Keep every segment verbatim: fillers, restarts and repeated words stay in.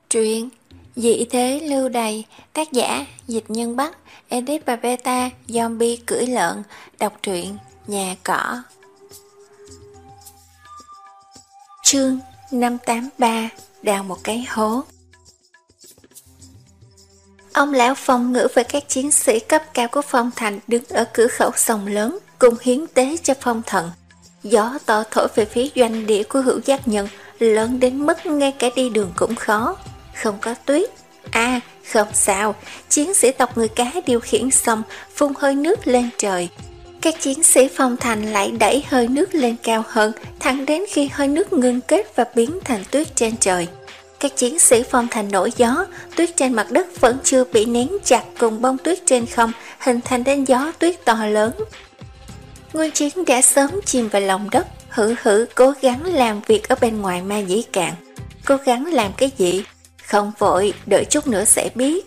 Truyện Dị thế lưu đày, tác giả Dịch Nhân Bắc, edit và beta Zombie cưỡi lợn. Đọc truyện Nhà Cỏ. Chương năm tám ba. Đào một cái hố. Ông lão Phong ngữ với các chiến sĩ cấp cao của Phong Thành đứng ở cửa khẩu sông lớn cùng hiến tế cho Phong Thần. Gió to thổi về phía doanh địa của Hữu Giác Nhân, lớn đến mức ngay cả đi đường cũng khó. Không có tuyết. À, không sao, chiến sĩ tộc người cá điều khiển xong phun hơi nước lên trời. Các chiến sĩ Phong Thành lại đẩy hơi nước lên cao hơn, thẳng đến khi hơi nước ngưng kết và biến thành tuyết trên trời. Các chiến sĩ Phong Thành nổi gió, tuyết trên mặt đất vẫn chưa bị nén chặt cùng bông tuyết trên không, hình thành đến gió tuyết to lớn. Nguyên Chiến đã sớm chìm vào lòng đất, hử hử cố gắng làm việc ở bên ngoài Ma Nhĩ Cạn. Cố gắng làm cái gì? Không vội, đợi chút nữa sẽ biết.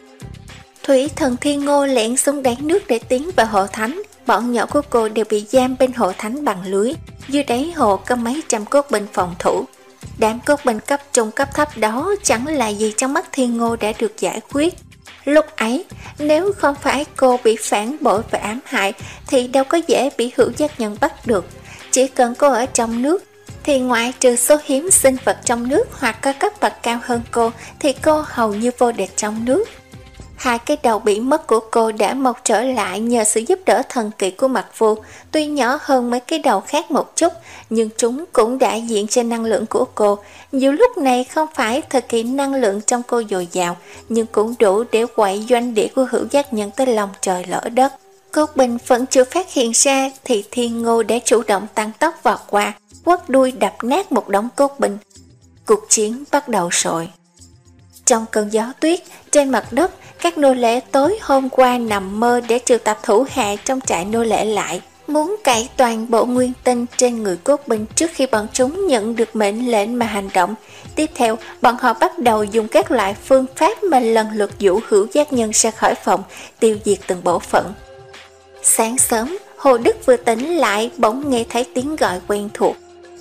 Thủy Thần Thiên Ngô lẻn xuống đáy nước để tiến vào hồ thánh. Bọn nhỏ của cô đều bị giam bên hồ thánh bằng lưới. Dưới đáy hồ có mấy trăm cốt binh phòng thủ. Đám cốt binh cấp trung cấp thấp đó chẳng là gì trong mắt Thiên Ngô đã được giải quyết. Lúc ấy, nếu không phải cô bị phản bội và ám hại thì đâu có dễ bị Hữu Giác Nhân bắt được. Chỉ cần cô ở trong nước thì ngoại trừ số hiếm sinh vật trong nước hoặc có cấp bậc cao hơn cô thì cô hầu như vô địch trong nước. Hai cái đầu bị mất của cô đã mọc trở lại nhờ sự giúp đỡ thần kỳ của Mặc Vô. Tuy nhỏ hơn mấy cái đầu khác một chút, nhưng chúng cũng đại diện cho năng lượng của cô. Dù lúc này không phải thời kỳ năng lượng trong cô dồi dào, nhưng cũng đủ để quậy doanh địa của Hữu Giác Nhân tới lòng trời lỡ đất. Cốt binh vẫn chưa phát hiện ra thì Thiên Ngô đã chủ động tăng tốc vọt qua, quất đuôi đập nát một đống cốt binh. Cuộc chiến bắt đầu rồi. Trong cơn gió tuyết, trên mặt đất, các nô lệ tối hôm qua nằm mơ để triệu tập thủ hạ trong trại nô lệ lại, muốn cải toàn bộ nguyên tinh trên người cốt binh trước khi bọn chúng nhận được mệnh lệnh mà hành động. Tiếp theo, bọn họ bắt đầu dùng các loại phương pháp mà lần lượt dụ Hữu Giác Nhân ra khỏi phòng, tiêu diệt từng bộ phận. Sáng sớm, Hồ Đức vừa tỉnh lại bỗng nghe thấy tiếng gọi quen thuộc.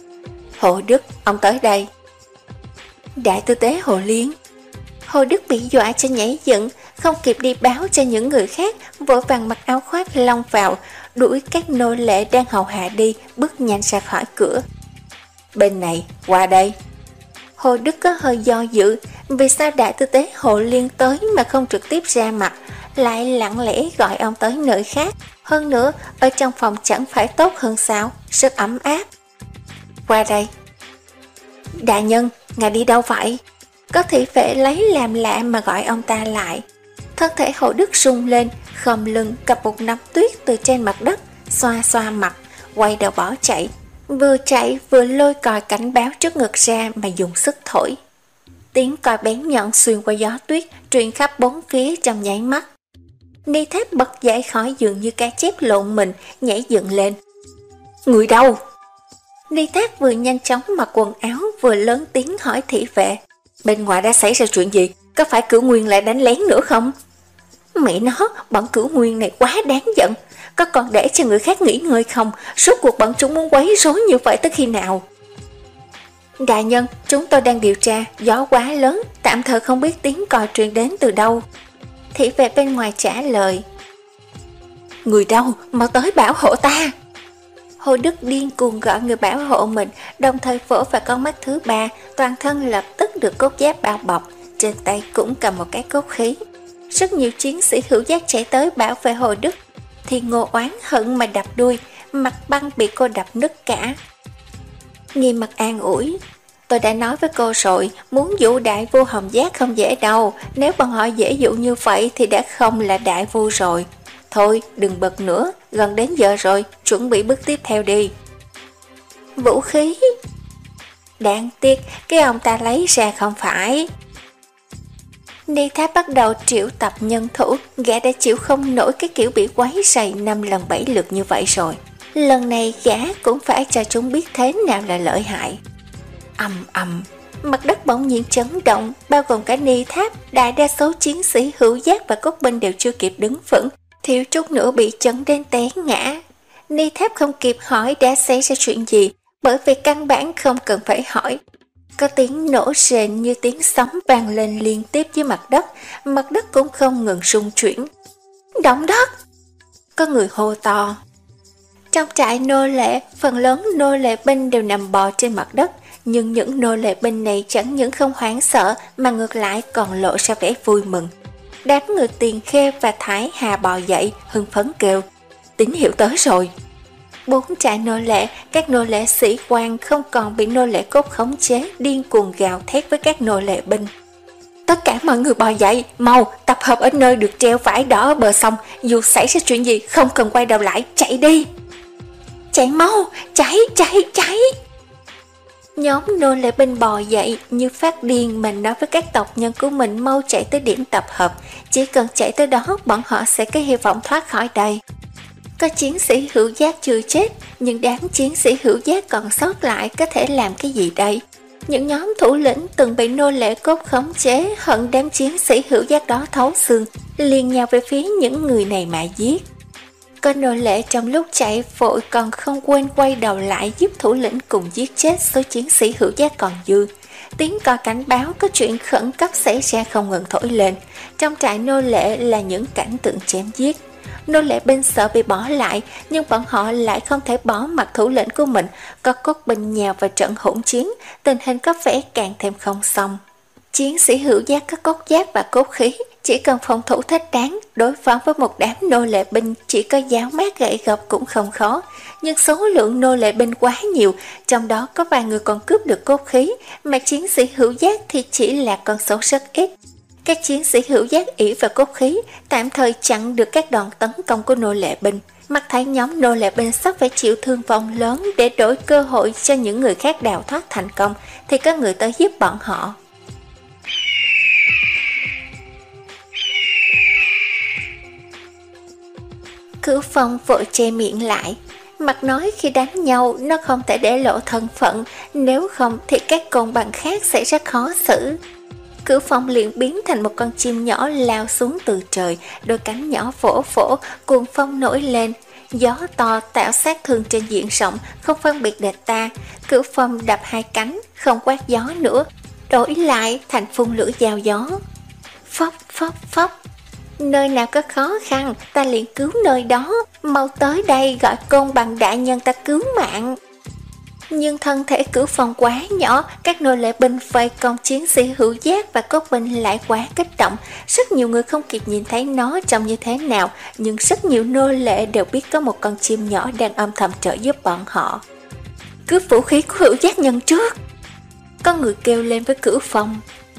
Hồ Đức, ông tới đây. Đại tư tế Hồ Liên. Hồ Đức bị dọa cho nhảy dựng, không kịp đi báo cho những người khác, vội vàng mặc áo khoác long vào, đuổi các nô lệ đang hầu hạ đi, bước nhanh ra khỏi cửa. Bên này, qua đây. Hồ Đức có hơi do dự, vì sao đại tư tế Hồ Liên tới mà không trực tiếp ra mặt, lại lặng lẽ gọi ông tới nơi khác. Hơn nữa, ở trong phòng chẳng phải tốt hơn sao, rất ấm áp. Qua đây. Đại nhân, ngài đi đâu vậy? Có thị vệ lấy làm lạ mà gọi ông ta lại. Thân thể Hồ Đức rung lên, khom lưng cầm một nắm tuyết từ trên mặt đất, xoa xoa mặt, quay đầu bỏ chạy. Vừa chạy vừa lôi còi cảnh báo trước ngực ra mà dùng sức thổi. Tiếng còi bén nhọn xuyên qua gió tuyết, truyền khắp bốn phía trong nháy mắt. Ni Tháp bật dậy khỏi giường như cá chép lộn mình, nhảy dựng lên. Người đâu? Ni Tháp vừa nhanh chóng mặc quần áo vừa lớn tiếng hỏi thị vệ. Bên ngoài đã xảy ra chuyện gì? Có phải Cửu Nguyên lại đánh lén nữa không? Mẹ nó, bọn Cửu Nguyên này quá đáng giận. Có còn để cho người khác nghỉ ngơi không? Rốt cuộc bọn chúng muốn quấy rối như vậy tới khi nào? Đại nhân, chúng tôi đang điều tra, gió quá lớn, tạm thời không biết tiếng còi truyền đến từ đâu. Thị vệ bên ngoài trả lời. Người đâu? Mau tới bảo hộ ta. Hồ Đức điên cuồng gọi người bảo hộ mình, đồng thời vỗ vào con mắt thứ ba, toàn thân lập tức được cốt giáp bao bọc, trên tay cũng cầm một cái cốt khí. Rất nhiều chiến sĩ Hữu Giác chạy tới bảo vệ Hồ Đức, thì Ngô oán hận mà đập đuôi, mặt băng bị cô đập nứt cả. Nghiêm mặt an ủi. Tôi đã nói với cô rồi, muốn dụ đại vua Hồng Giác không dễ đâu, nếu bọn họ dễ dụ như vậy thì đã không là đại vua rồi. Thôi, đừng bật nữa, gần đến giờ rồi, chuẩn bị bước tiếp theo đi. Vũ khí? Đáng tiếc, cái ông ta lấy ra không phải. Ni Tháp bắt đầu triệu tập nhân thủ, gã đã chịu không nổi cái kiểu bị quấy rầy năm lần bảy lượt như vậy rồi. Lần này gã cũng phải cho chúng biết thế nào là lợi hại. Ầm ầm, mặt đất bỗng nhiên chấn động, bao gồm cả Ni Tháp, đại đa số chiến sĩ Hữu Giác và cốt binh đều chưa kịp đứng vững, thiếu chút nữa bị chấn đến té ngã. Ni Tháp không kịp hỏi đã xảy ra chuyện gì, bởi vì căn bản không cần phải hỏi. Có tiếng nổ rền như tiếng sấm vang lên liên tiếp dưới mặt đất, mặt đất cũng không ngừng rung chuyển. Động đất! Có người hô to. Trong trại nô lệ, phần lớn nô lệ binh đều nằm bò trên mặt đất, nhưng những nô lệ binh này chẳng những không hoảng sợ mà ngược lại còn lộ ra vẻ vui mừng. Đám người Tiền Khê và Thái Hà bò dậy, hưng phấn kêu, tín hiệu tới rồi. Bốn trại nô lệ, các nô lệ sĩ quan không còn bị nô lệ cốt khống chế, điên cuồng gào thét với các nô lệ binh. Tất cả mọi người bò dậy, mau, tập hợp ở nơi được treo vải đỏ ở bờ sông, dù xảy ra chuyện gì không cần quay đầu lại, chạy đi. Chạy mau, chạy, chạy, chạy. Nhóm nô lệ binh bò dậy như phát điên mà nói với các tộc nhân của mình mau chạy tới điểm tập hợp, chỉ cần chạy tới đó bọn họ sẽ có hy vọng thoát khỏi đây. Có chiến sĩ hữu giác chưa chết, nhưng đám chiến sĩ hữu giác còn sót lại có thể làm cái gì đây? Những nhóm thủ lĩnh từng bị nô lệ cốt khống chế hận đám chiến sĩ hữu giác đó thấu xương, liền nhào về phía những người này mà giết. Có nô lệ trong lúc chạy vội còn không quên quay đầu lại giúp thủ lĩnh cùng giết chết số chiến sĩ hữu giác còn dư. Tiếng còi cảnh báo có chuyện khẩn cấp xảy ra không ngừng thổi lên. Trong trại nô lệ là những cảnh tượng chém giết. Nô lệ binh sợ bị bỏ lại, nhưng bọn họ lại không thể bỏ mặc thủ lĩnh của mình. Có cốt binh nhào vào trận hỗn chiến, tình hình có vẻ càng thêm không xong. Chiến sĩ hữu giác có cốt giáp và cốt khí, chỉ cần phòng thủ thích đáng, đối phó với một đám nô lệ binh chỉ có giáo mát gậy gộc cũng không khó. Nhưng số lượng nô lệ binh quá nhiều, trong đó có vài người còn cướp được cốt khí, mà chiến sĩ hữu giác thì chỉ là con số rất ít. Các chiến sĩ hữu giác ỷ và cốt khí tạm thời chặn được các đòn tấn công của nô lệ binh. Mắt thấy nhóm nô lệ binh sắp phải chịu thương vong lớn để đổi cơ hội cho những người khác đào thoát thành công, thì có người tới giúp bọn họ. Cửu Phong vội che miệng lại. Mặt nói khi đánh nhau nó không thể để lộ thân phận, nếu không thì các côn bằng khác sẽ rất khó xử. Cửu Phong liền biến thành một con chim nhỏ lao xuống từ trời, đôi cánh nhỏ phổ phổ, cuồng phong nổi lên. Gió to tạo sát thương trên diện rộng, không phân biệt địch ta. Cửu Phong đập hai cánh, không quát gió nữa, đổi lại thành phun lửa giao gió. Phốc phốc phốc. Nơi nào có khó khăn ta liền cứu nơi đó, mau tới đây gọi côn bằng đại nhân ta cứu mạng. Nhưng thân thể Cửu Phong quá nhỏ, các nô lệ binh vây công chiến sĩ hữu giác và cốt binh lại quá kích động. Rất nhiều người không kịp nhìn thấy nó trông như thế nào, nhưng rất nhiều nô lệ đều biết có một con chim nhỏ đang âm thầm trợ giúp bọn họ. Cướp vũ khí của hữu giác nhân trước. Có người kêu lên với Cửu Phong.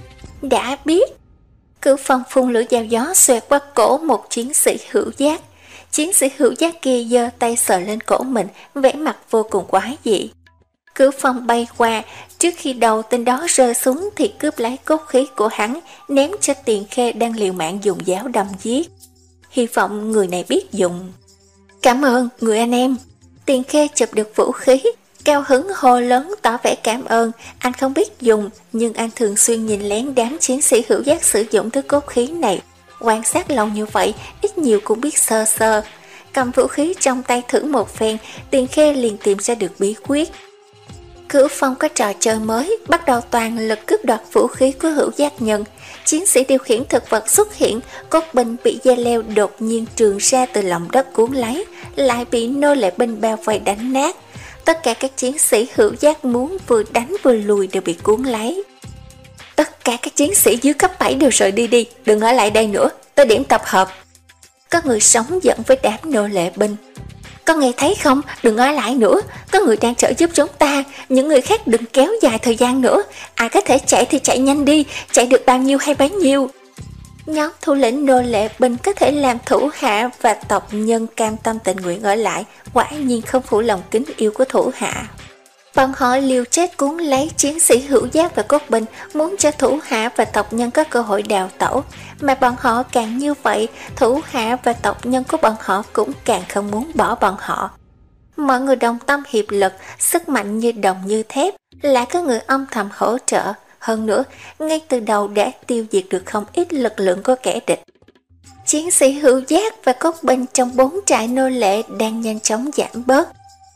Đã biết. Cửu Phong phun lửa dao gió xoẹt qua cổ một chiến sĩ hữu giác. Chiến sĩ hữu giác kia giơ tay sờ lên cổ mình, vẻ mặt vô cùng quái dị. Cửu Phong bay qua, trước khi đầu tên đó rơi xuống thì cướp lấy cốt khí của hắn, ném cho Tiền Khê đang liều mạng dùng giáo đâm giết. Hy vọng người này biết dùng. Cảm ơn, người anh em. Tiền Khê chụp được vũ khí, cao hứng hô lớn tỏ vẻ cảm ơn. Anh không biết dùng, nhưng anh thường xuyên nhìn lén đám chiến sĩ hữu giác sử dụng thứ cốt khí này. Quan sát lâu như vậy, ít nhiều cũng biết sơ sơ. Cầm vũ khí trong tay thử một phen, Tiền Khê liền tìm ra được bí quyết. Cửu Phong có trò chơi mới, bắt đầu toàn lực cướp đoạt vũ khí của hữu giác nhân. Chiến sĩ điều khiển thực vật xuất hiện, cốt binh bị dây leo đột nhiên trường ra từ lòng đất cuốn lấy, lại bị nô lệ binh bao vây đánh nát. Tất cả các chiến sĩ hữu giác muốn vừa đánh vừa lùi đều bị cuốn lấy. Tất cả các chiến sĩ dưới cấp bảy đều rời đi đi, đừng ở lại đây nữa, tới điểm tập hợp. Có người sống giận với đám nô lệ binh. Có nghe thấy không, đừng ở lại nữa, có người đang trợ giúp chúng ta, những người khác đừng kéo dài thời gian nữa, ai có thể chạy thì chạy nhanh đi, chạy được bao nhiêu hay bấy nhiêu. Nhóm thủ lĩnh nô lệ binh có thể làm thủ hạ và tộc nhân cam tâm tình nguyện ở lại, quả nhiên không phụ lòng kính yêu của thủ hạ. Bọn họ liều chết cuốn lấy chiến sĩ hữu giác và cốt binh, muốn cho thủ hạ và tộc nhân có cơ hội đào tẩu, mà bọn họ càng như vậy, thủ hạ và tộc nhân của bọn họ cũng càng không muốn bỏ bọn họ. Mọi người đồng tâm hiệp lực, sức mạnh như đồng như thép, lại có người âm thầm hỗ trợ. Hơn nữa, ngay từ đầu đã tiêu diệt được không ít lực lượng của kẻ địch. Chiến sĩ hữu giác và cốt binh trong bốn trại nô lệ đang nhanh chóng giảm bớt.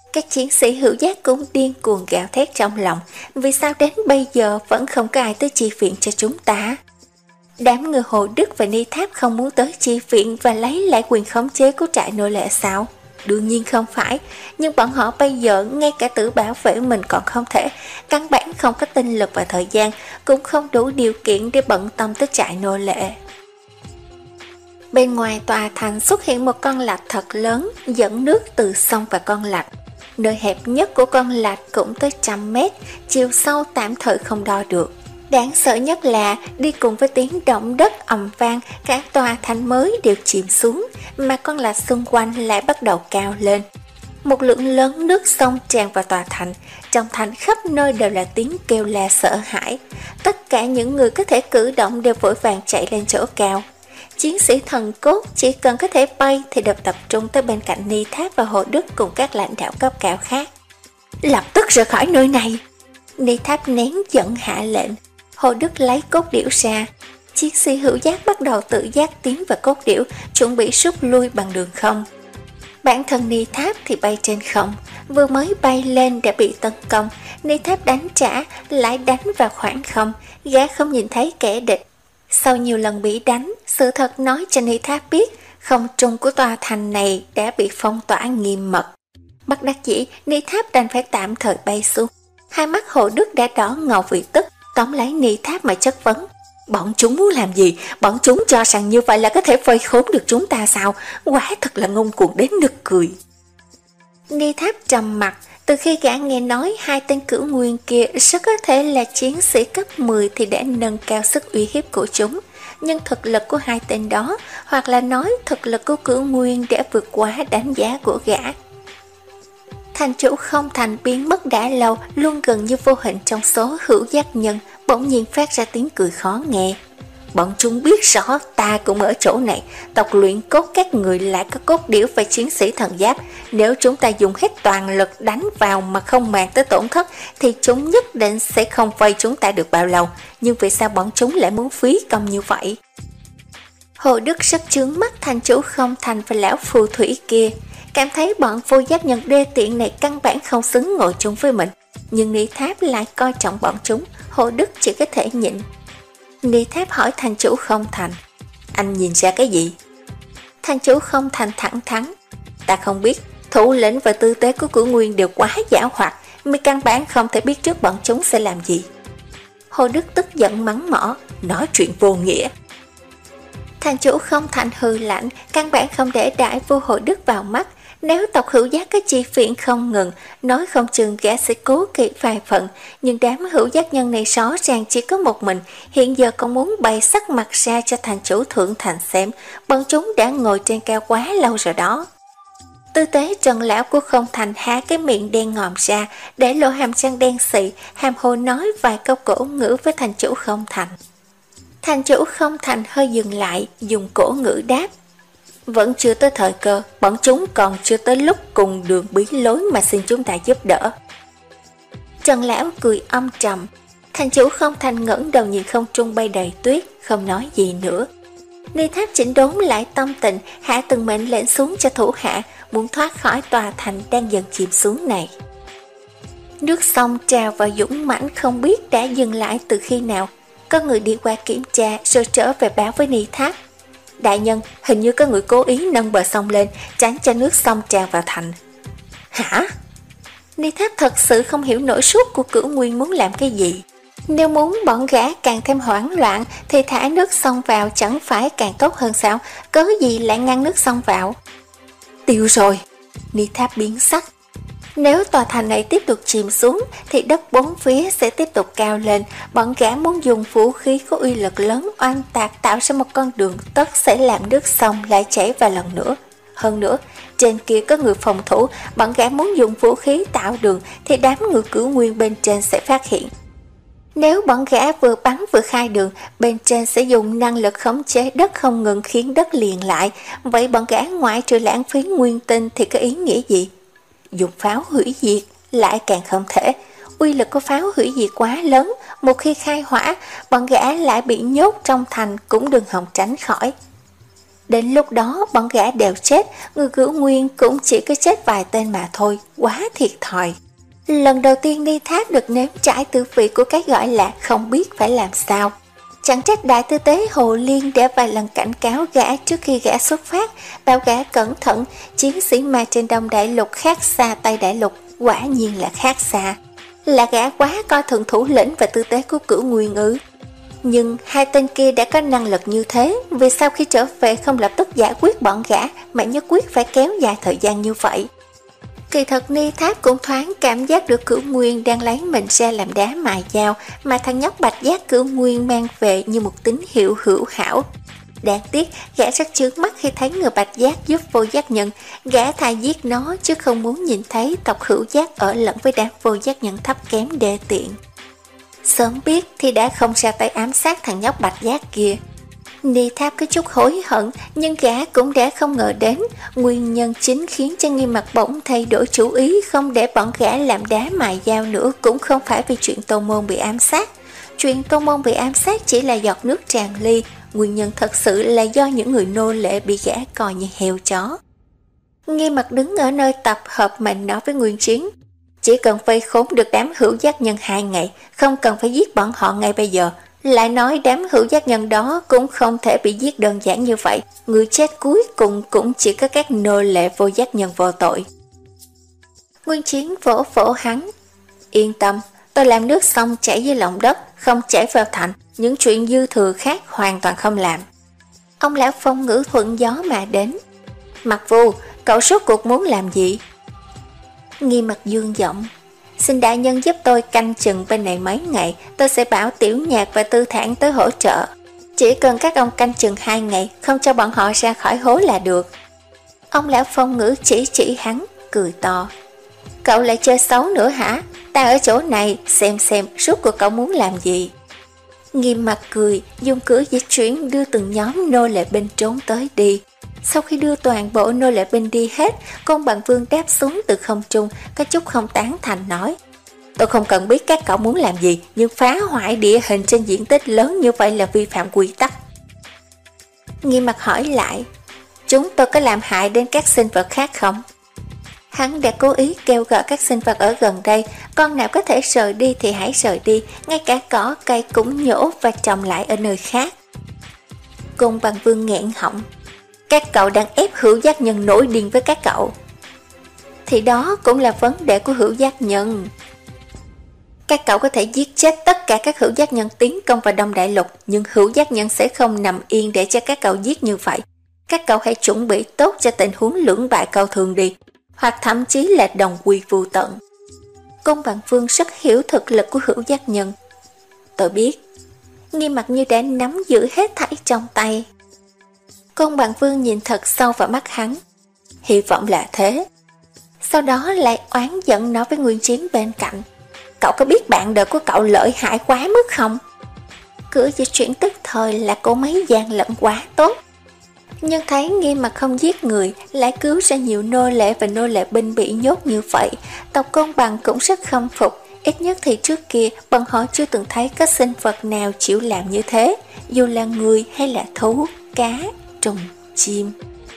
Các chiến sĩ hữu giác cũng điên cuồng gào thét trong lòng, vì sao đến bây giờ vẫn không có ai tới chi viện cho chúng ta? Đám người Hồ Đức và Ni Tháp không muốn tới chi viện và lấy lại quyền khống chế của trại nô lệ sao? Đương nhiên không phải, nhưng bọn họ bây giờ ngay cả tự bảo vệ mình còn không thể, căn bản không có tinh lực và thời gian, cũng không đủ điều kiện để bận tâm tới trại nô lệ. Bên ngoài tòa thành xuất hiện một con lạch thật lớn, dẫn nước từ sông và con lạch. Nơi hẹp nhất của con lạch cũng tới trăm mét, chiều sâu tạm thời không đo được. Đáng sợ nhất là đi cùng với tiếng động đất ầm vang, cả tòa thành mới đều chìm xuống, mà con lạch xung quanh lại bắt đầu cao lên. Một lượng lớn nước sông tràn vào tòa thành, trong thành khắp nơi đều là tiếng kêu la sợ hãi. Tất cả những người có thể cử động đều vội vàng chạy lên chỗ cao. Chiến sĩ thần cốt chỉ cần có thể bay thì đều tập trung tới bên cạnh Ni Tháp và Hồ Đức cùng các lãnh đạo cấp cao khác. Lập tức rời khỏi nơi này! Ni Tháp nén giận hạ lệnh. Hồ Đức lấy cốt điểu ra. Chiến sĩ hữu giác bắt đầu tự giác tiến vào cốt điểu, chuẩn bị rút lui bằng đường không. Bản thân Ni Tháp thì bay trên không, vừa mới bay lên đã bị tấn công. Ni Tháp đánh trả, lại đánh vào khoảng không, gã không nhìn thấy kẻ địch. Sau nhiều lần bị đánh, sự thật nói cho Ni Tháp biết không trung của tòa thành này đã bị phong tỏa nghiêm mật. Bất đắc dĩ, Ni Tháp đành phải tạm thời bay xuống. Hai mắt Hồ Đức đã đỏ ngầu vì tức, tóm lấy Ni Tháp mà chất vấn. Bọn chúng muốn làm gì? Bọn chúng cho rằng như vậy là có thể vây khốn được chúng ta sao? Quả thật là ngông cuồng đến nực cười. Ni Tháp trầm mặt. Từ khi gã nghe nói hai tên cửu nguyên kia rất có thể là chiến sĩ cấp mười thì đã nâng cao sức uy hiếp của chúng. Nhưng thực lực của hai tên đó, hoặc là nói thực lực của cửu nguyên đã vượt quá đánh giá của gã. Thành chủ Không Thành biến mất đã lâu, luôn gần như vô hình trong số hữu giác nhân, bỗng nhiên phát ra tiếng cười khó nghe. Bọn chúng biết rõ ta cũng ở chỗ này, tộc luyện cốt các người lại có cốt điểu và chiến sĩ thần giáp. Nếu chúng ta dùng hết toàn lực đánh vào mà không màng tới tổn thất thì chúng nhất định sẽ không vây chúng ta được bao lâu. Nhưng vì sao bọn chúng lại muốn phí công như vậy? Hồ Đức rất chướng mắt thành chủ Không Thành và lão phù thủy kia, cảm thấy bọn vô giáp nhân đê tiện này căn bản không xứng ngồi chung với mình. Nhưng Ni Tháp lại coi trọng bọn chúng, Hồ Đức chỉ có thể nhịn. Ni Tháp hỏi thành chủ Không Thành, anh nhìn ra cái gì? Thành chủ Không Thành thẳng thắn, ta không biết, thủ lĩnh và tư tế của cửu nguyên đều quá giả hoạt, mới căn bản không thể biết trước bọn chúng sẽ làm gì. Hồ Đức tức giận mắng mỏ, nói chuyện vô nghĩa. Thành chủ Không Thành hừ lạnh, căn bản không để đại vua Hồ Đức vào mắt. Nếu tộc hữu giác có chi viện không ngừng, nói không chừng gã sẽ cố kỵ vài phần, nhưng đám hữu giác nhân này rõ ràng chỉ có một mình, hiện giờ còn muốn bày sắc mặt ra cho thành chủ Thượng Thành xem, bọn chúng đã ngồi trên cao quá lâu rồi đó. Tư tế Trần lão của Không Thành há cái miệng đen ngòm ra, để lộ hàm răng đen xị, hàm hồ nói vài câu cổ ngữ với thành chủ Không Thành. Thành chủ Không Thành hơi dừng lại, dùng cổ ngữ đáp. Vẫn chưa tới thời cơ, bọn chúng còn chưa tới lúc cùng đường bí lối mà xin chúng ta giúp đỡ. Trần lão cười âm trầm. Thành chủ Không Thành ngẩng đầu nhìn không trung bay đầy tuyết, không nói gì nữa. Ni Tháp chỉnh đốn lại tâm tình, hạ từng mệnh lệnh xuống cho thủ hạ, muốn thoát khỏi tòa thành đang dần chìm xuống này. Nước sông trào vào dũng mãnh không biết đã dừng lại từ khi nào. Có người đi qua kiểm tra rồi trở về báo với Ni Tháp. Đại nhân, hình như có người cố ý nâng bờ sông lên, tránh cho nước sông tràn vào thành. Hả? Ni Tháp thật sự không hiểu nổi suốt của cửu nguyên muốn làm cái gì. Nếu muốn bọn gã càng thêm hoảng loạn thì thả nước sông vào chẳng phải càng tốt hơn sao? Cớ gì lại ngăn nước sông vào? Tiêu rồi. Ni Tháp biến sắc. Nếu tòa thành này tiếp tục chìm xuống thì đất bốn phía sẽ tiếp tục cao lên. Bọn gã muốn dùng vũ khí có uy lực lớn oanh tạc tạo ra một con đường tất sẽ làm nước sông lại chảy vào lần nữa. Hơn nữa, trên kia có người phòng thủ, bọn gã muốn dùng vũ khí tạo đường thì đám người cửu nguyên bên trên sẽ phát hiện. Nếu bọn gã vừa bắn vừa khai đường, bên trên sẽ dùng năng lực khống chế đất không ngừng khiến đất liền lại. Vậy bọn gã ngoại trừ lãng phí nguyên tinh thì có ý nghĩa gì? Dùng pháo hủy diệt lại càng không thể. Uy lực của pháo hủy diệt quá lớn, một khi khai hỏa, bọn gã lại bị nhốt trong thành cũng đừng hòng tránh khỏi. Đến lúc đó bọn gã đều chết, người cửu nguyên cũng chỉ có chết vài tên mà thôi, quá thiệt thòi. Lần đầu tiên Ni Tháp được nếm trải tư vị của cái gọi là không biết phải làm sao. Chẳng trách đại tư tế Hồ Liên đã vài lần cảnh cáo gã trước khi gã xuất phát, bảo gã cẩn thận, chiến sĩ ma trên Đông Đại Lục khác xa Tây Đại Lục, quả nhiên là khác xa. Là gã quá coi thường thủ lĩnh và tư tế của cửu nguyên ư. Nhưng hai tên kia đã có năng lực như thế, vì sao khi trở về không lập tức giải quyết bọn gã mà nhất quyết phải kéo dài thời gian như vậy? Kỳ thật Ni Tháp cũng thoáng cảm giác được cửu nguyên đang lấy mình ra làm đá mài dao, mà thằng nhóc bạch giác cửu nguyên mang về như một tín hiệu hữu hảo. Đáng tiếc, gã rất chướng mắt khi thấy người bạch giác giúp vô giác nhân, gã thà giết nó chứ không muốn nhìn thấy tộc hữu giác ở lẫn với đám vô giác nhân thấp kém đê tiện. Sớm biết thì đã không ra tay ám sát thằng nhóc bạch giác kia. Ni Tháp có chút hối hận, nhưng gã cũng đã không ngờ đến nguyên nhân chính khiến cho Nghiêm Mặt bỗng thay đổi chủ ý không để bọn gã làm đá mài dao nữa cũng không phải vì chuyện Tô Môn bị ám sát. Chuyện Tô Môn bị ám sát chỉ là giọt nước tràn ly, nguyên nhân thật sự là do những người nô lệ bị gã coi như heo chó. Nghiêm Mặt đứng ở nơi tập hợp mà nói với Nguyên Chiến, chỉ cần vây khốn được đám hữu giác nhân hai ngày, không cần phải giết bọn họ ngay bây giờ. Lại nói đám hữu giác nhân đó cũng không thể bị giết đơn giản như vậy, người chết cuối cùng cũng chỉ có các nô lệ vô giác nhân vô tội. Nguyên Chiến vỗ vỗ hắn, yên tâm, tôi làm nước sông chảy dưới lòng đất, không chảy vào thành, những chuyện dư thừa khác hoàn toàn không làm. Ông lão Phong ngữ thuận gió mà đến, Mặc Vu, cậu rốt cuộc muốn làm gì? Nghiêm Mặt dương giọng, xin đại nhân giúp tôi canh chừng bên này mấy ngày, tôi sẽ bảo Tiểu Nhạc và Tư Thản tới hỗ trợ. Chỉ cần các ông canh chừng hai ngày, không cho bọn họ ra khỏi hố là được. Ông lão Phong ngữ chỉ chỉ hắn, cười to. Cậu lại chơi xấu nữa hả? Ta ở chỗ này, xem xem rốt cuộc cậu muốn làm gì. Nghiêm Mặt cười, dùng cửa dịch chuyển đưa từng nhóm nô lệ binh trốn tới đi. Sau khi đưa toàn bộ nô lệ binh đi hết, Côn Bằng Vương đáp xuống từ không trung, có chút không tán thành nói, tôi không cần biết các cậu muốn làm gì, nhưng phá hoại địa hình trên diện tích lớn như vậy là vi phạm quy tắc. Nghiêm Mặt hỏi lại, chúng tôi có làm hại đến các sinh vật khác không? Hắn đã cố ý kêu gọi các sinh vật ở gần đây, con nào có thể rời đi thì hãy rời đi, ngay cả cỏ cây cũng nhổ và trồng lại ở nơi khác. Côn Bằng Vương nghẹn họng, các cậu đang ép hữu giác nhân nổi điên với các cậu. Thì đó cũng là vấn đề của hữu giác nhân. Các cậu có thể giết chết tất cả các hữu giác nhân tiến công vào Đông Đại Lục, nhưng hữu giác nhân sẽ không nằm yên để cho các cậu giết như vậy. Các cậu hãy chuẩn bị tốt cho tình huống lưỡng bại câu thường đi, hoặc thậm chí là đồng quy vô tận. Côn Bằng Vương rất hiểu thực lực của hữu giác nhân. Tôi biết. Nghiêm Mặt như đã nắm giữ hết thảy trong tay. Côn Bằng Vương nhìn thật sâu vào mắt hắn, hy vọng là thế. Sau đó lại oán giận nói với Nguyên Chiến bên cạnh, cậu có biết bạn đời của cậu lợi hại quá mức không? Cửa dịch chuyển tức thời là cô mấy gian lận quá tốt. Nhưng thấy Nghiêm Mặt không giết người, lại cứu ra nhiều nô lệ và nô lệ binh bị nhốt như vậy, tộc Côn Bằng cũng rất khâm phục. Ít nhất thì trước kia bọn họ chưa từng thấy có sinh vật nào chịu làm như thế, dù là người hay là thú, cá, trùng, chim.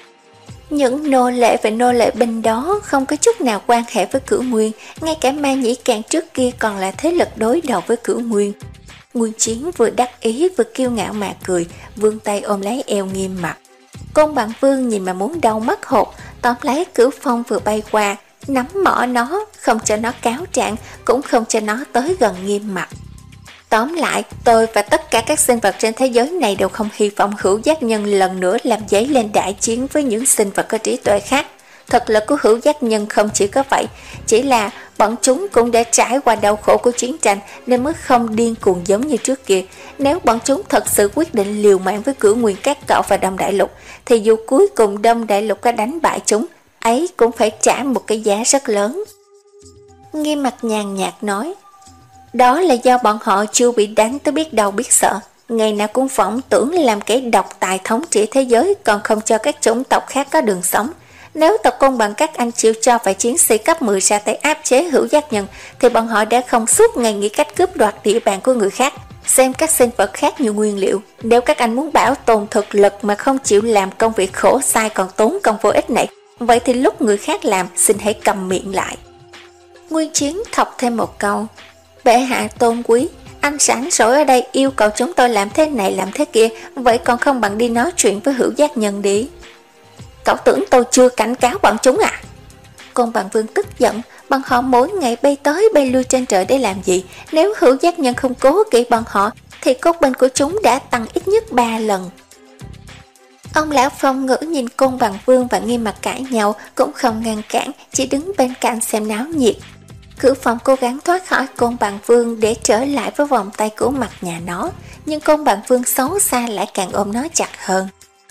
Những nô lệ và nô lệ binh đó không có chút nào quan hệ với Cửu Nguyên, ngay cả Ma Nhĩ Càn trước kia còn là thế lực đối đầu với Cửu Nguyên. Nguyên Chiến vừa đắc ý vừa kiêu ngạo mà cười, vươn tay ôm lấy eo Nghiêm Mặt. Côn Bằng Vương nhìn mà muốn đau mất hột, tóm lấy Cửu Phong vừa bay qua, nắm mỏ nó, không cho nó cáo trạng, cũng không cho nó tới gần Nghiêm Mặt. Tóm lại, tôi và tất cả các sinh vật trên thế giới này đều không hy vọng hữu giác nhân lần nữa làm dấy lên đại chiến với những sinh vật có trí tuệ khác. Thực lực của hữu giác nhân không chỉ có vậy, chỉ là bọn chúng cũng đã trải qua đau khổ của chiến tranh nên mới không điên cuồng giống như trước kia. Nếu bọn chúng thật sự quyết định liều mạng với Cửu Nguyên các cậu và Đông Đại Lục, thì dù cuối cùng Đông Đại Lục có đánh bại chúng, ấy cũng phải trả một cái giá rất lớn. Nghiêm Mặt nhàn nhạt nói, đó là do bọn họ chưa bị đánh tới biết đâu biết sợ, ngày nào cũng vọng tưởng làm kẻ độc tài thống trị thế giới, còn không cho các chủng tộc khác có đường sống. Nếu tộc Côn Bằng các anh chịu cho phải chiến sĩ cấp mười ra tay áp chế hữu giác nhân, thì bọn họ đã không suốt ngày nghĩ cách cướp đoạt địa bàn của người khác. xem các sinh vật khác như nguyên liệu. Nếu các anh muốn bảo tồn thực lực mà không chịu làm công việc khổ sai còn tốn công vô ích này, vậy thì lúc người khác làm, xin hãy cầm miệng lại. Nguyên Chiến thọc thêm một câu: bệ hạ tôn quý, anh rảnh rỗi ở đây yêu cầu chúng tôi làm thế này làm thế kia, vậy còn không bằng đi nói chuyện với Hữu Giác Nhân đi. Cậu tưởng tôi chưa cảnh cáo bọn chúng à? Côn Bằng Vương tức giận, bọn họ mỗi ngày bay tới bay lui trên trời để làm gì? Nếu Hữu Giác Nhân không cố kỵ bọn họ thì cốt binh của chúng đã tăng ít nhất ba lần. Ông lão Phong Ngữ nhìn Côn Bằng Vương và Nghiêm Mặc cãi nhau cũng không ngăn cản, chỉ đứng bên cạnh xem náo nhiệt. Cửu Phong cố gắng thoát khỏi Côn Bằng Vương để trở lại với vòng tay của mặt nhà nó, nhưng Côn Bằng Vương xấu xa lại càng ôm nó chặt hơn.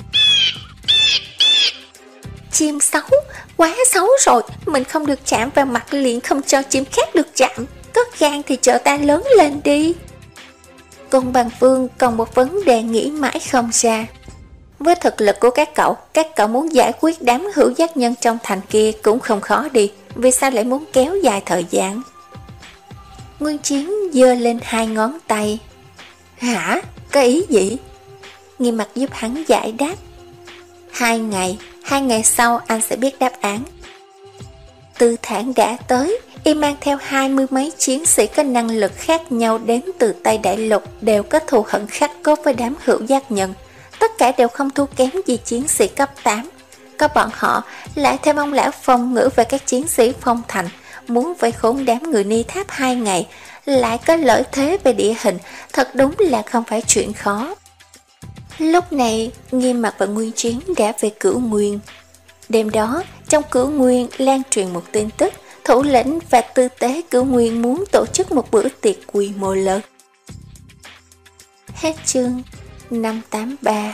Chim xấu, quá xấu rồi, mình không được chạm vào mặt liền không cho chim khác được chạm, có gan thì trợ ta lớn lên đi. Côn Bằng Vương còn một vấn đề nghĩ mãi không ra. Với thực lực của các cậu, các cậu muốn giải quyết đám Hữu Giác Nhân trong thành kia cũng không khó đi, vì sao lại muốn kéo dài thời gian? Nguyên Chiến giơ lên hai ngón tay. Hả? Có ý gì? Nghiêm Mặc giúp hắn giải đáp. Hai ngày, hai ngày sau anh sẽ biết đáp án. Tư Thản đã tới, y mang theo hai mươi mấy chiến sĩ có năng lực khác nhau đến từ Tây Đại Lục, đều có thù hận khắc cốt với đám Hữu Giác Nhân. Tất cả đều không thua kém gì chiến sĩ cấp tám. Có bọn họ lại thêm ông lão Phong Ngữ và các chiến sĩ Phong Thành, muốn vây khốn đám người Ni Tháp hai ngày, lại có lợi thế về địa hình, thật đúng là không phải chuyện khó. Lúc này, Nghiêm Mặc và Nguyên Chiến đã về Cửu Nguyên. Đêm đó, trong Cửu Nguyên lan truyền một tin tức, thủ lĩnh và tư tế Cửu Nguyên muốn tổ chức một bữa tiệc quy mô lớn. Hết chương năm tám ba.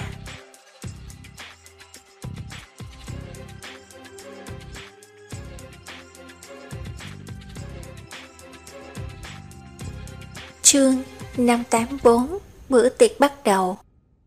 Chương năm tám bốn. Bữa tiệc bắt đầu.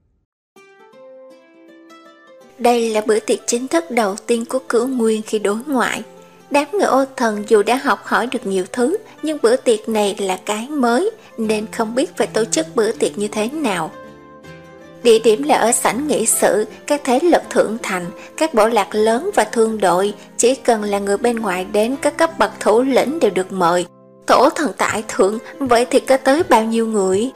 Đây là bữa tiệc chính thức đầu tiên của Cửu Nguyên khi đối ngoại. Đám người Ô Thần dù đã học hỏi được nhiều thứ, nhưng bữa tiệc này là cái mới, nên không biết phải tổ chức bữa tiệc như thế nào. Địa điểm là ở sảnh nghị sự, các thế lực thượng thành, các bộ lạc lớn và thương đội, chỉ cần là người bên ngoài đến các cấp bậc thủ lĩnh đều được mời. Tổ thần tại thượng, vậy thì có tới bao nhiêu người?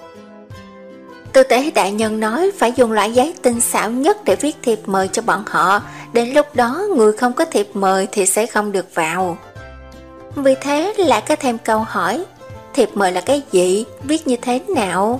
Tư tế đại nhân nói phải dùng loại giấy tinh xảo nhất để viết thiệp mời cho bọn họ, đến lúc đó người không có thiệp mời thì sẽ không được vào. Vì thế lại có thêm câu hỏi, thiệp mời là cái gì, viết như thế nào?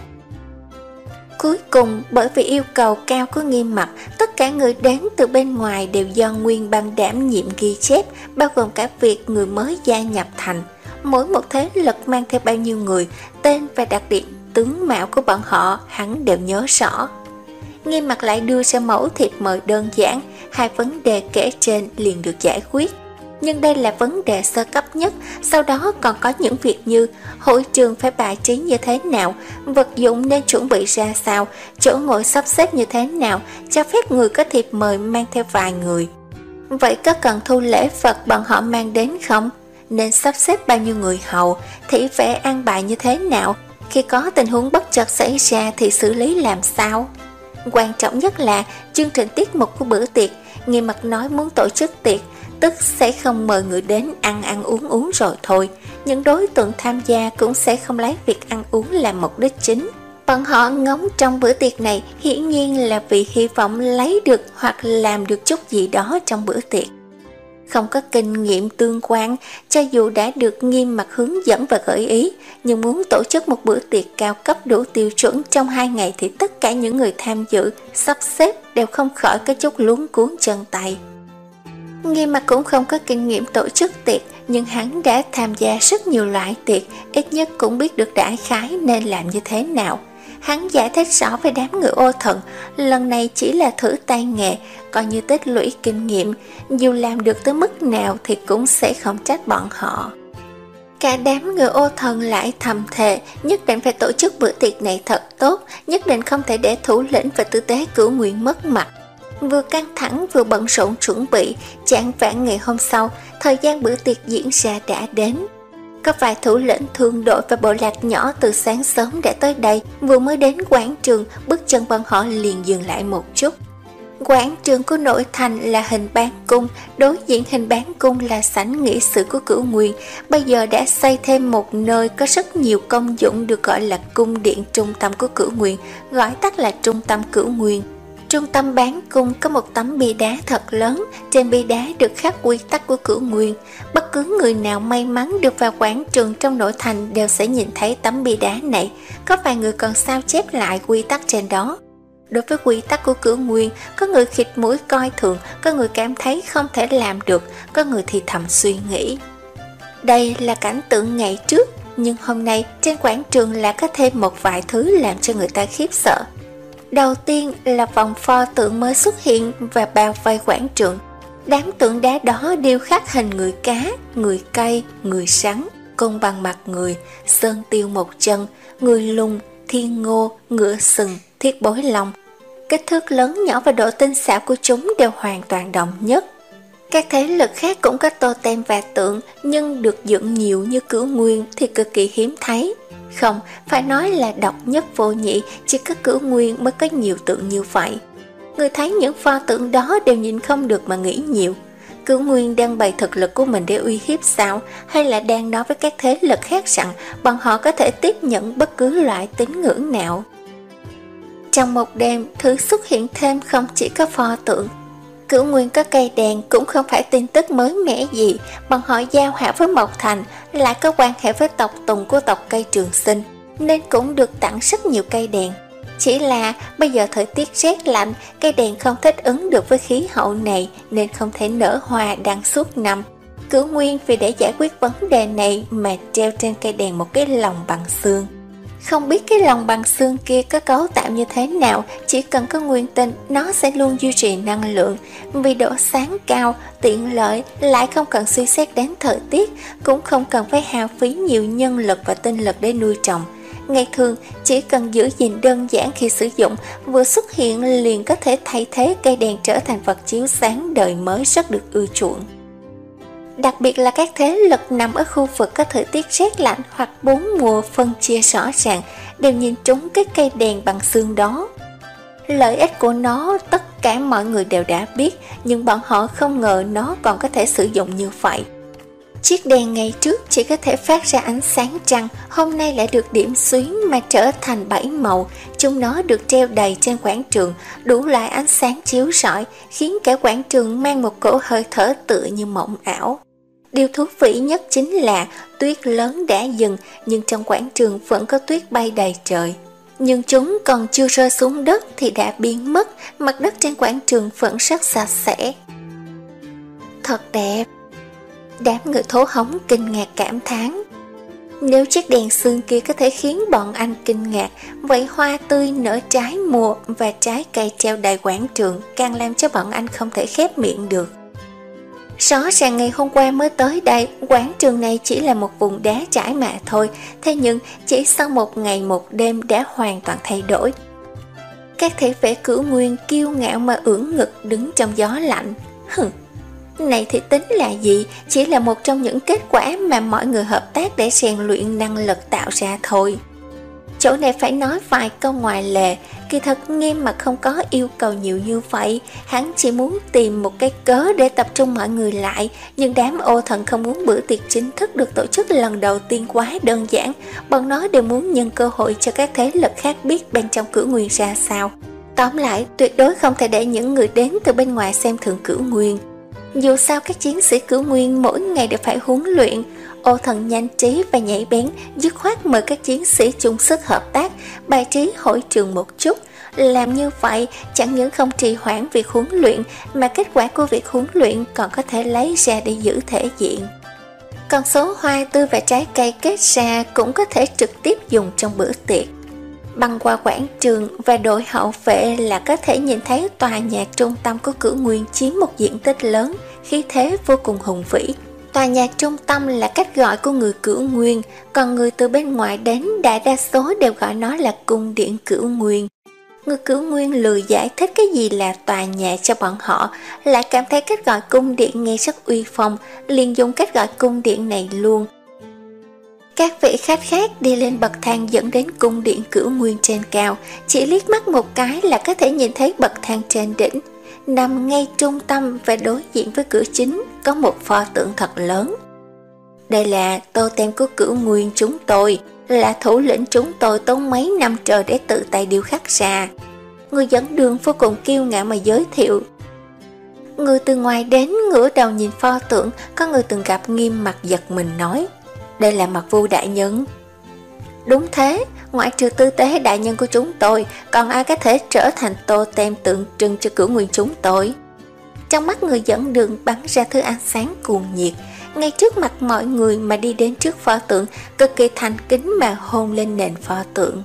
Cuối cùng, bởi vì yêu cầu cao của Nghiêm Mặc, tất cả người đến từ bên ngoài đều do Nguyên Băng đảm nhiệm ghi chép, bao gồm cả việc người mới gia nhập thành. Mỗi một thế lực mang theo bao nhiêu người, tên và đặc điểm tướng mạo của bọn họ hắn đều nhớ rõ. Nghiêm Mặc lại đưa ra mẫu thiệp mời đơn giản, hai vấn đề kể trên liền được giải quyết. Nhưng đây là vấn đề sơ cấp nhất, sau đó còn có những việc như hội trường phải bài trí như thế nào, vật dụng nên chuẩn bị ra sao, chỗ ngồi sắp xếp như thế nào, cho phép người có thiệp mời mang theo vài người. Vậy có cần thu lễ vật bọn họ mang đến không? Nên sắp xếp bao nhiêu người hầu, thị vệ an bài như thế nào, khi có tình huống bất chợt xảy ra thì xử lý làm sao? Quan trọng nhất là chương trình tiết mục của bữa tiệc. Nghiêm Mặc nói muốn tổ chức tiệc, tức sẽ không mời người đến ăn ăn uống uống rồi thôi. Những đối tượng tham gia cũng sẽ không lấy việc ăn uống làm mục đích chính. Bọn họ ngóng trong bữa tiệc này hiển nhiên là vì hy vọng lấy được hoặc làm được chút gì đó trong bữa tiệc. Không có kinh nghiệm tương quan, cho dù đã được Nghiêm Mặc hướng dẫn và gợi ý, nhưng muốn tổ chức một bữa tiệc cao cấp đủ tiêu chuẩn trong hai ngày thì tất cả những người tham dự, sắp xếp đều không khỏi có chút luống cuống chân tay. Nghiêm Mặc cũng không có kinh nghiệm tổ chức tiệc, nhưng hắn đã tham gia rất nhiều loại tiệc, ít nhất cũng biết được đại khái nên làm như thế nào. Hắn giải thích rõ với đám người Ô Thần, lần này chỉ là thử tay nghề, coi như tích lũy kinh nghiệm, dù làm được tới mức nào thì cũng sẽ không trách bọn họ. Cả đám người Ô Thần lại thầm thề, nhất định phải tổ chức bữa tiệc này thật tốt, nhất định không thể để thủ lĩnh và tư tế Cửu Nguyên mất mặt. Vừa căng thẳng vừa bận rộn chuẩn bị, chạng vạng ngày hôm sau, thời gian bữa tiệc diễn ra đã đến. Có vài thủ lĩnh thương đội và bộ lạc nhỏ từ sáng sớm đã tới đây, vừa mới đến quảng trường, bước chân bọn họ liền dừng lại một chút. Quảng trường của nội thành là hình bán cung, đối diện hình bán cung là sảnh nghị sự của Cửu Nguyên. Bây giờ đã xây thêm một nơi có rất nhiều công dụng được gọi là cung điện trung tâm của Cửu Nguyên, gọi tắt là trung tâm Cửu Nguyên. Trung tâm bán cung có một tấm bia đá thật lớn, trên bia đá được khắc quy tắc của Cửu Nguyên. Bất cứ người nào may mắn được vào quảng trường trong nội thành đều sẽ nhìn thấy tấm bia đá này, có vài người còn sao chép lại quy tắc trên đó. Đối với quy tắc của Cửu Nguyên, có người khịt mũi coi thường, có người cảm thấy không thể làm được, có người thì thầm suy nghĩ. Đây là cảnh tượng ngày trước, nhưng hôm nay trên quảng trường là có thêm một vài thứ làm cho người ta khiếp sợ. Đầu tiên là vòng pho tượng mới xuất hiện và bao vây quảng trường. Đám tượng đá đó điêu khắc hình người cá, người cây, người sắn, côn bằng mặt người, sơn tiêu một chân, người lùn, thiên ngô, ngựa sừng, thiết bối long. Kích thước lớn nhỏ và độ tinh xảo của chúng đều hoàn toàn đồng nhất. Các thế lực khác cũng có tô tem và tượng, nhưng được dựng nhiều như Cửu Nguyên thì cực kỳ hiếm thấy. Không, phải nói là độc nhất vô nhị, chỉ có Cửu Nguyên mới có nhiều tượng như vậy. Người thấy những pho tượng đó đều nhìn không được mà nghĩ nhiều. Cửu Nguyên đang bày thực lực của mình để uy hiếp sao, hay là đang nói với các thế lực khác rằng bọn họ có thể tiếp nhận bất cứ loại tín ngưỡng nào? Trong một đêm, thứ xuất hiện thêm không chỉ có pho tượng. Cửu Nguyên có cây đèn cũng không phải tin tức mới mẻ gì, bọn họ giao hảo với Mộc Thành, lại có quan hệ với tộc Tùng của tộc cây Trường Sinh, nên cũng được tặng rất nhiều cây đèn. Chỉ là bây giờ thời tiết rét lạnh, cây đèn không thích ứng được với khí hậu này nên không thể nở hoa đăng suốt năm. Cửu Nguyên vì để giải quyết vấn đề này mà treo trên cây đèn một cái lồng bằng xương. Không biết cái lồng bằng xương kia có cấu tạo như thế nào, chỉ cần có nguyên tinh nó sẽ luôn duy trì năng lượng. Vì độ sáng cao, tiện lợi, lại không cần suy xét đến thời tiết, cũng không cần phải hao phí nhiều nhân lực và tinh lực để nuôi trồng. Ngày thường chỉ cần giữ gìn đơn giản khi sử dụng, vừa xuất hiện liền có thể thay thế cây đèn trở thành vật chiếu sáng đời mới rất được ưa chuộng. Đặc biệt là các thế lực nằm ở khu vực có thời tiết rét lạnh hoặc bốn mùa phân chia rõ ràng đều nhìn trúng cái cây đèn bằng xương đó. Lợi ích của nó tất cả mọi người đều đã biết, nhưng bọn họ không ngờ nó còn có thể sử dụng như vậy. Chiếc đèn ngày trước chỉ có thể phát ra ánh sáng trăng, hôm nay lại được điểm xuyến mà trở thành bảy màu. Chúng nó được treo đầy trên quảng trường, đủ loại ánh sáng chiếu rọi, khiến cả quảng trường mang một cổ hơi thở tựa như mộng ảo. Điều thú vị nhất chính là tuyết lớn đã dừng, nhưng trong quảng trường vẫn có tuyết bay đầy trời. Nhưng chúng còn chưa rơi xuống đất thì đã biến mất, mặt đất trên quảng trường vẫn rất sạch sẽ. Thật đẹp. Đám người thố hống kinh ngạc cảm thán. Nếu chiếc đèn xương kia có thể khiến bọn anh kinh ngạc, vậy hoa tươi nở trái mùa và trái cây treo đầy quảng trường càng làm cho bọn anh không thể khép miệng được. Rõ ràng ngày hôm qua mới tới đây, quảng trường này chỉ là một vùng đá trải mà thôi, thế nhưng chỉ sau một ngày một đêm đã hoàn toàn thay đổi. Các thể vệ Cửu Nguyên kiêu ngạo mà ưỡn ngực đứng trong gió lạnh. Hừ, này thì tính là gì, chỉ là một trong những kết quả mà mọi người hợp tác để rèn luyện năng lực tạo ra thôi. Chỗ này phải nói vài câu ngoài lề, kỳ thật Nghiêm mà không có yêu cầu nhiều như vậy, hắn chỉ muốn tìm một cái cớ để tập trung mọi người lại, nhưng đám ô thần không muốn bữa tiệc chính thức được tổ chức lần đầu tiên quá đơn giản, bọn nó đều muốn nhân cơ hội cho các thế lực khác biết bên trong Cửu Nguyên ra sao. Tóm lại, tuyệt đối không thể để những người đến từ bên ngoài xem thường Cửu Nguyên. Dù sao các chiến sĩ Cửu Nguyên mỗi ngày đều phải huấn luyện. Ô thần nhanh trí và nhảy bén, dứt khoát mời các chiến sĩ chung sức hợp tác, bài trí hội trường một chút. Làm như vậy chẳng những không trì hoãn việc huấn luyện, mà kết quả của việc huấn luyện còn có thể lấy ra để giữ thể diện. Còn số hoa tươi và trái cây kết ra cũng có thể trực tiếp dùng trong bữa tiệc. Băng qua quảng trường và đội hậu vệ là có thể nhìn thấy tòa nhà trung tâm của Cửu Nguyên chiếm một diện tích lớn, khí thế vô cùng hùng vĩ. Tòa nhà trung tâm là cách gọi của người Cửu Nguyên, còn người từ bên ngoài đến đại đa số đều gọi nó là cung điện Cửu Nguyên. Người Cửu Nguyên lười giải thích cái gì là tòa nhà cho bọn họ, lại cảm thấy cách gọi cung điện nghe rất uy phong, liền dùng cách gọi cung điện này luôn. Các vị khách khác đi lên bậc thang dẫn đến cung điện Cửu Nguyên trên cao, chỉ liếc mắt một cái là có thể nhìn thấy bậc thang trên đỉnh. Nằm ngay trung tâm và đối diện với cửa chính có một pho tượng thật lớn. Đây là totem của Cửu Nguyên chúng tôi, là thủ lĩnh chúng tôi tốn mấy năm trời để tự tay điêu khắc ra. Người dẫn đường vô cùng kiêu ngạo mà giới thiệu. Người từ ngoài đến ngửa đầu nhìn pho tượng, có người từng gặp nghiêm mặt giật mình nói, đây là Mặc Vu đại nhân. Đúng thế, ngoại trừ tư tế đại nhân của chúng tôi, còn ai có thể trở thành totem tượng trưng cho Cửu Nguyên chúng tôi? Trong mắt người dẫn đường bắn ra thứ ánh sáng cuồng nhiệt, ngay trước mặt mọi người mà đi đến trước pho tượng, cực kỳ thành kính mà hôn lên nền pho tượng.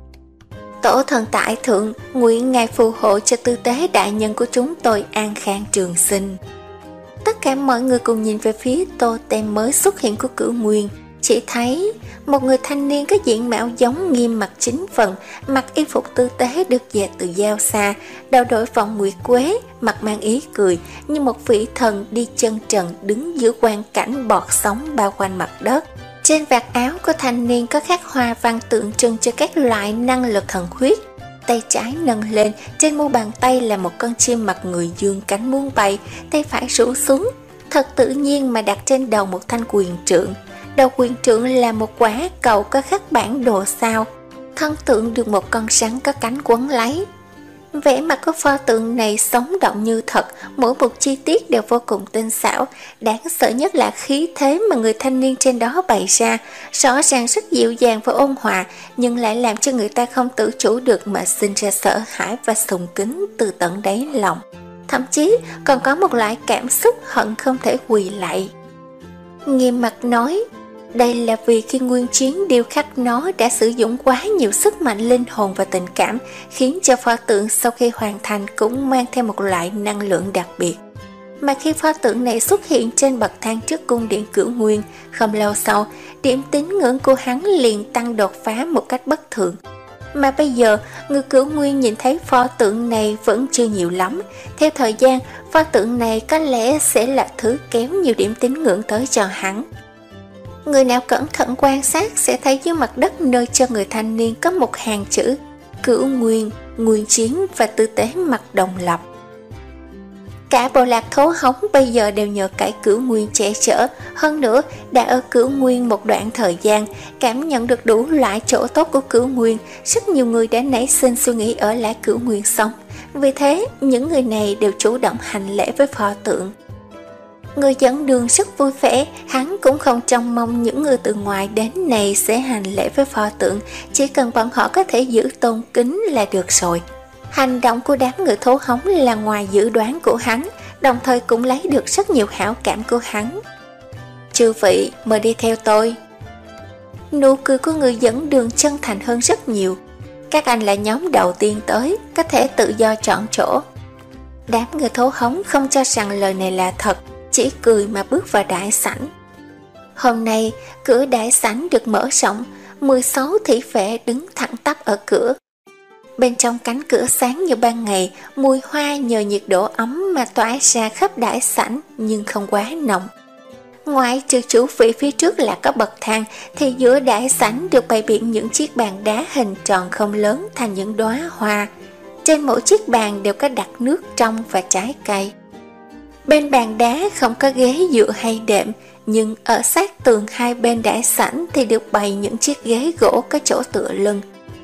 Tổ thần tại thượng, nguyện ngài phù hộ cho tư tế đại nhân của chúng tôi an khang trường sinh. Tất cả mọi người cùng nhìn về phía totem mới xuất hiện của Cửu Nguyên, chỉ thấy một người thanh niên có diện mạo giống Nghiêm Mặc chính phần, mặc y phục tư tế được dệt từ dao xa, đầu đội vòng nguyệt quế, mặt mang ý cười như một vị thần đi chân trần đứng giữa quang cảnh bọt sóng bao quanh mặt đất. Trên vạt áo của thanh niên có khắc hoa văn tượng trưng cho các loại năng lực thần huyết. Tay trái nâng lên, trên mu bàn tay là một con chim mặt người dương cánh muốn bay, tay phải rũ xuống, thật tự nhiên mà đặt trên đầu một thanh quyền trượng. Đầu quyền trượng là một quả cầu có khắc bản đồ sao, thân tượng được một con rắn có cánh quấn lấy. Vẻ mặt của pho tượng này sống động như thật, mỗi một chi tiết đều vô cùng tinh xảo. Đáng sợ nhất là khí thế mà người thanh niên trên đó bày ra, rõ ràng rất dịu dàng và ôn hòa, nhưng lại làm cho người ta không tự chủ được mà sinh ra sợ hãi và sùng kính từ tận đáy lòng. Thậm chí còn có một loại cảm xúc hận không thể quỳ lạy. Nghiêm Mặt nói, đây là vì khi nguyên chiến điêu khắc nó đã sử dụng quá nhiều sức mạnh linh hồn và tình cảm, khiến cho pho tượng sau khi hoàn thành cũng mang theo một loại năng lượng đặc biệt. Mà khi pho tượng này xuất hiện trên bậc thang trước cung điện Cửu Nguyên, không lâu sau, điểm tín ngưỡng của hắn liền tăng đột phá một cách bất thường. Mà bây giờ, người Cửu Nguyên nhìn thấy pho tượng này vẫn chưa nhiều lắm. Theo thời gian, pho tượng này có lẽ sẽ là thứ kéo nhiều điểm tín ngưỡng tới cho hắn. Người nào cẩn thận quan sát sẽ thấy dưới mặt đất nơi cho người thanh niên có một hàng chữ Cửu Nguyên, Nguyên Chiến và tư tế mặt đồng lập. Cả bộ lạc Thố Hống bây giờ đều nhờ cải Cửu Nguyên che chở, hơn nữa đã ở Cửu Nguyên một đoạn thời gian, cảm nhận được đủ loại chỗ tốt của Cửu Nguyên, rất nhiều người đã nảy sinh suy nghĩ ở lại Cửu Nguyên sống. Vì thế, những người này đều chủ động hành lễ với pho tượng. Người dẫn đường rất vui vẻ, hắn cũng không trông mong những người từ ngoài đến này sẽ hành lễ với pho tượng, chỉ cần bọn họ có thể giữ tôn kính là được rồi. Hành động của đám người Thố Hống là ngoài dự đoán của hắn, đồng thời cũng lấy được rất nhiều hảo cảm của hắn. Chư vị, mời đi theo tôi. Nụ cười của người dẫn đường chân thành hơn rất nhiều. Các anh là nhóm đầu tiên tới, có thể tự do chọn chỗ. Đám người Thố Hống không cho rằng lời này là thật, chỉ cười mà bước vào đại sảnh. Hôm nay, cửa đại sảnh được mở rộng, mười sáu thị vệ đứng thẳng tắp ở cửa. Bên trong cánh cửa sáng như ban ngày, mùi hoa nhờ nhiệt độ ấm mà tỏa ra khắp đại sảnh nhưng không quá nồng. Ngoài trừ chủ vị phía trước là có bậc thang, thì giữa đại sảnh được bày biện những chiếc bàn đá hình tròn không lớn thành những đóa hoa. Trên mỗi chiếc bàn đều có đặt nước trong và trái cây. Bên bàn đá không có ghế dựa hay đệm, nhưng ở sát tường hai bên đại sảnh thì được bày những chiếc ghế gỗ có chỗ tựa lưng.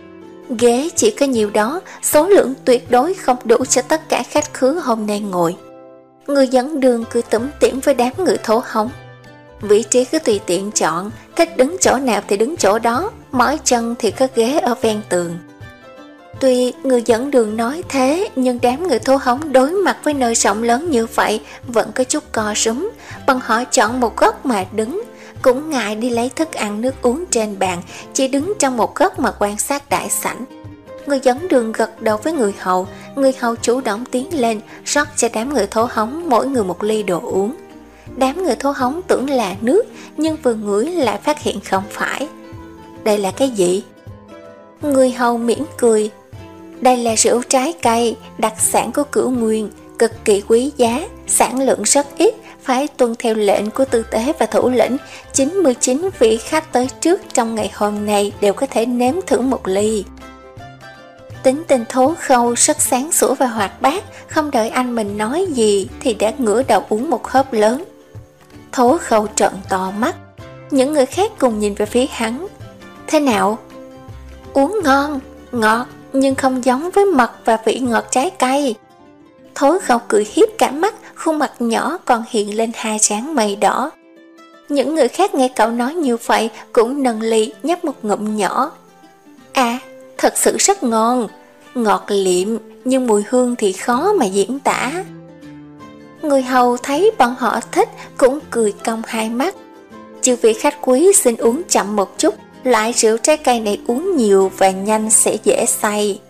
Ghế chỉ có nhiều đó, số lượng tuyệt đối không đủ cho tất cả khách khứa hôm nay ngồi. Người dẫn đường cứ tủm tỉm với đám người Thố Hống. Vị trí cứ tùy tiện chọn, thích đứng chỗ nào thì đứng chỗ đó, mỏi chân thì có ghế ở ven tường. Tuy người dẫn đường nói thế, nhưng đám người Thố Hống đối mặt với nơi rộng lớn như vậy vẫn có chút co rúm. Bọn họ chọn một góc mà đứng, cũng ngại đi lấy thức ăn nước uống trên bàn, chỉ đứng trong một góc mà quan sát đại sảnh. Người dẫn đường gật đầu với người hầu, người hầu chủ động tiến lên rót cho đám người Thố Hống mỗi người một ly đồ uống. Đám người Thố Hống tưởng là nước, nhưng vừa ngửi lại phát hiện không phải. Đây là cái gì? Người hầu mỉm cười. Đây là rượu trái cây, đặc sản của Cửu Nguyên, cực kỳ quý giá, sản lượng rất ít, phải tuân theo lệnh của tư tế và thủ lĩnh, chín mươi chín vị khách tới trước trong ngày hôm nay đều có thể nếm thử một ly. Tính tình Thố Khâu rất sáng sủa và hoạt bát, không đợi anh mình nói gì thì đã ngửa đầu uống một hớp lớn. Thố Khâu trợn to mắt, những người khác cùng nhìn về phía hắn. Thế nào? Uống ngon, ngọt nhưng không giống với mật và vị ngọt trái cây. Thố Khâu cười hiếp cả mắt, khuôn mặt nhỏ còn hiện lên hai trán mây đỏ. Những người khác nghe cậu nói như vậy cũng nâng ly nhấp một ngụm nhỏ. À, thật sự rất ngon, ngọt liệm nhưng mùi hương thì khó mà diễn tả. Người hầu thấy bọn họ thích cũng cười cong hai mắt. Chư vị khách quý xin uống chậm một chút, loại rượu trái cây này uống nhiều và nhanh sẽ dễ say.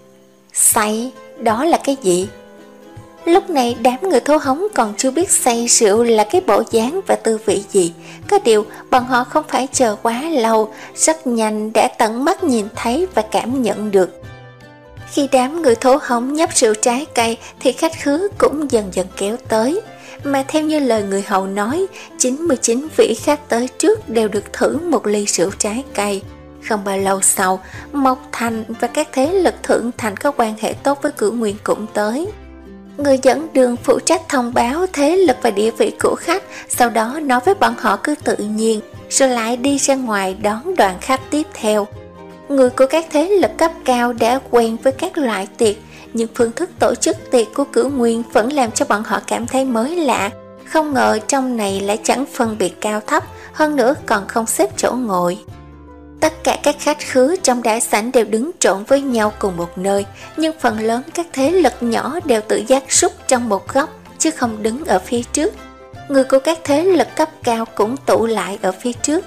Say? Đó là cái gì? Lúc này đám người Thố Hống còn chưa biết say rượu là cái bộ dáng và tư vị gì. Có điều bọn họ không phải chờ quá lâu, rất nhanh đã tận mắt nhìn thấy và cảm nhận được. Khi đám người Thố Hống nhấp rượu trái cây thì khách khứa cũng dần dần kéo tới. Mà theo như lời người hầu nói, chín mươi chín vị khách tới trước đều được thử một ly rượu trái cây. Không bao lâu sau, Mộc Thành và các thế lực thượng thành có quan hệ tốt với Cửu Nguyên cũng tới. Người dẫn đường phụ trách thông báo thế lực và địa vị của khách, sau đó nói với bọn họ cứ tự nhiên, rồi lại đi ra ngoài đón đoàn khách tiếp theo. Người của các thế lực cấp cao đã quen với các loại tiệc, nhưng phương thức tổ chức tiệc của Cửu Nguyên vẫn làm cho bọn họ cảm thấy mới lạ. Không ngờ trong này lại chẳng phân biệt cao thấp, hơn nữa còn không xếp chỗ ngồi. Tất cả các khách khứa trong đại sảnh đều đứng trộn với nhau cùng một nơi, nhưng phần lớn các thế lực nhỏ đều tự giác rút trong một góc, chứ không đứng ở phía trước. Người của các thế lực cấp cao cũng tụ lại ở phía trước.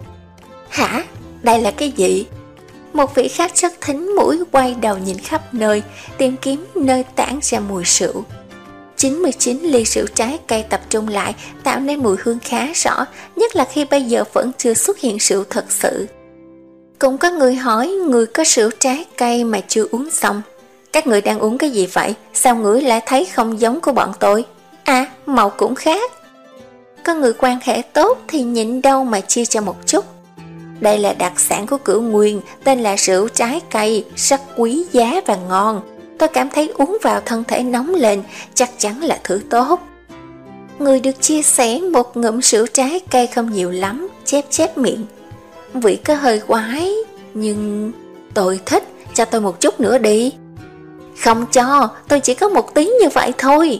Hả? Đây là cái gì? Một vị khách rất thính mũi quay đầu nhìn khắp nơi, tìm kiếm nơi tản ra mùi rượu. chín mươi chín ly rượu trái cây tập trung lại tạo nên mùi hương khá rõ, nhất là khi bây giờ vẫn chưa xuất hiện rượu thật sự. Cũng có người hỏi người có rượu trái cây mà chưa uống xong. Các người đang uống cái gì vậy? Sao ngửi lại thấy không giống của bọn tôi? À, màu cũng khác. Có người quan hệ tốt thì nhịn đâu mà chia cho một chút. Đây là đặc sản của Cửu Nguyên, tên là rượu trái cây, rất quý giá và ngon. Tôi cảm thấy uống vào thân thể nóng lên, chắc chắn là thứ tốt. Người được chia sẻ một ngụm rượu trái cây không nhiều lắm, chép chép miệng. Vị có hơi quái, nhưng tôi thích, cho tôi một chút nữa đi. Không cho, tôi chỉ có một tí như vậy thôi.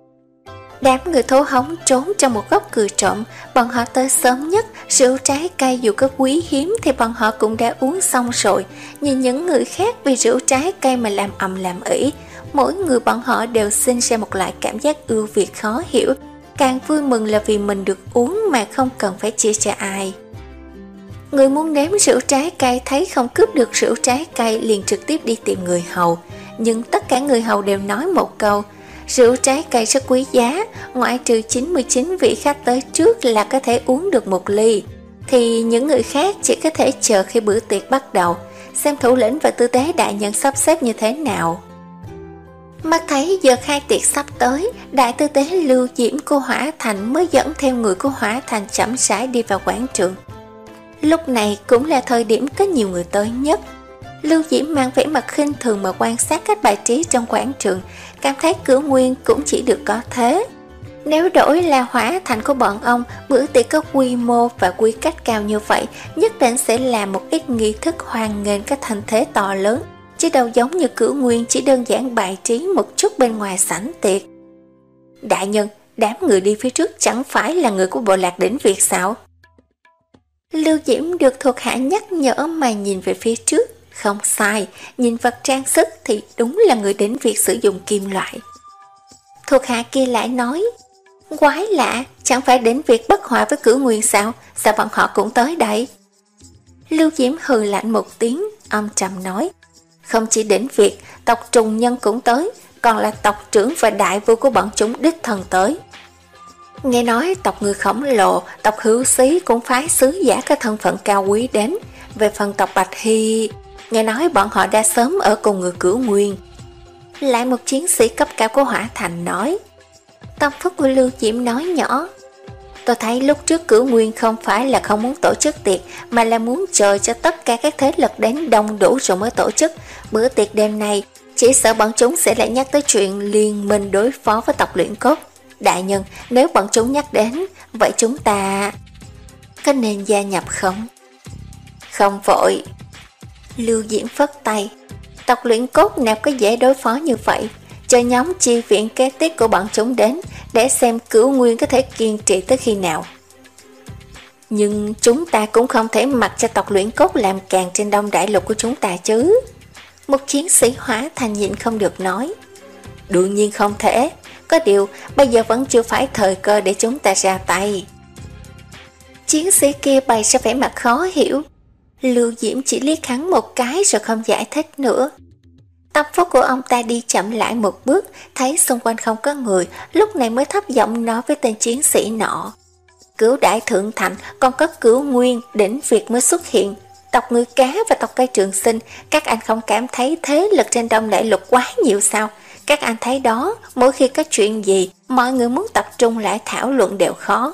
Đám người Thố Hống trốn trong một góc cười trộm, bọn họ tới sớm nhất, rượu trái cây dù có quý hiếm thì bọn họ cũng đã uống xong rồi. Nhìn những người khác vì rượu trái cây mà làm ầm làm ĩ, mỗi người bọn họ đều sinh ra một loại cảm giác ưu việt khó hiểu, càng vui mừng là vì mình được uống mà không cần phải chia cho ai. Người muốn nếm rượu trái cây thấy không cướp được rượu trái cây liền trực tiếp đi tìm người hầu, nhưng tất cả người hầu đều nói một câu: rượu trái cây rất quý giá, ngoại trừ chín mươi chín vị khách tới trước là có thể uống được một ly, thì những người khác chỉ có thể chờ khi bữa tiệc bắt đầu, xem thủ lĩnh và tư tế đại nhân sắp xếp như thế nào. Mắt thấy giờ khai tiệc sắp tới, đại tư tế Lưu Diễm của Hỏa Thành mới dẫn theo người của Hỏa Thành chậm rãi đi vào quảng trường. Lúc này cũng là thời điểm có nhiều người tới nhất. Lưu Diễm mang vẻ mặt khinh thường mà quan sát các bài trí trong quảng trường, cảm thấy Cửu Nguyên cũng chỉ được có thế. Nếu đổi là Hỏa Thành của bọn ông, bữa tiệc có quy mô và quy cách cao như vậy, nhất định sẽ làm một ít nghi thức hoan nghênh các thành thế to lớn, chứ đâu giống như Cửu Nguyên chỉ đơn giản bài trí một chút bên ngoài sảnh tiệc. Đại nhân, đám người đi phía trước chẳng phải là người của bộ lạc đỉnh Việt sao? Lưu Diễm được thuộc hạ nhắc nhở mà nhìn về phía trước. Không sai, nhìn vật trang sức thì đúng là người đỉnh Việt sử dụng kim loại. Thuộc hạ kia lại nói: quái lạ, chẳng phải đỉnh Việt bất hòa với Cửu Nguyên sao? Sao bọn họ cũng tới đây? Lưu Diễm hừ lạnh một tiếng, âm trầm nói: không chỉ đỉnh Việt, tộc Trùng Nhân cũng tới, còn là tộc trưởng và đại vua của bọn chúng đích thân tới. Nghe nói tộc người khổng lồ, tộc Hữu Xí cũng phái sứ giả có thân phận cao quý đến. Về phần tộc Bạch Hy, nghe nói bọn họ đã sớm ở cùng người Cửu Nguyên. Lại một chiến sĩ cấp cao của Hỏa Thành nói: Tâm phúc của Lưu Diễm nói nhỏ. Tôi thấy lúc trước Cửu Nguyên không phải là không muốn tổ chức tiệc, mà là muốn chờ cho tất cả các thế lực đến đông đủ rồi mới tổ chức. Bữa tiệc đêm nay, chỉ sợ bọn chúng sẽ lại nhắc tới chuyện liên minh đối phó với tộc Luyện Cốt. Đại nhân, nếu bọn chúng nhắc đến, vậy chúng ta có nên gia nhập không? Không vội. Lưu Diễm phất tay. Tộc Luyện Cốt nào có dễ đối phó như vậy. Cho nhóm chi viện kế tiếp của bọn chúng đến, để xem Cửu Nguyên có thể kiên trì tới khi nào. Nhưng chúng ta cũng không thể mặc cho tộc Luyện Cốt làm càng trên đông đại lục của chúng ta chứ. Một chiến sĩ Hỏa Thành nhịn không được nói. Đương nhiên không thể. Có điều bây giờ vẫn chưa phải thời cơ để chúng ta ra tay. Chiến sĩ kia bày ra vẻ mặt khó hiểu. Lưu Diễm chỉ liếc hắn một cái rồi không giải thích nữa. Tâm phúc của ông ta đi chậm lại một bước, thấy xung quanh không có người, lúc này mới thấp giọng nói với tên chiến sĩ nọ. Cửu Đại Thượng Thành còn có Cửu Nguyên đỉnh Việt mới xuất hiện. Tộc người cá và tộc cây trường sinh, các anh không cảm thấy thế lực trên đông đại lục quá nhiều sao? Các anh thấy đó, mỗi khi có chuyện gì, mọi người muốn tập trung lại thảo luận đều khó.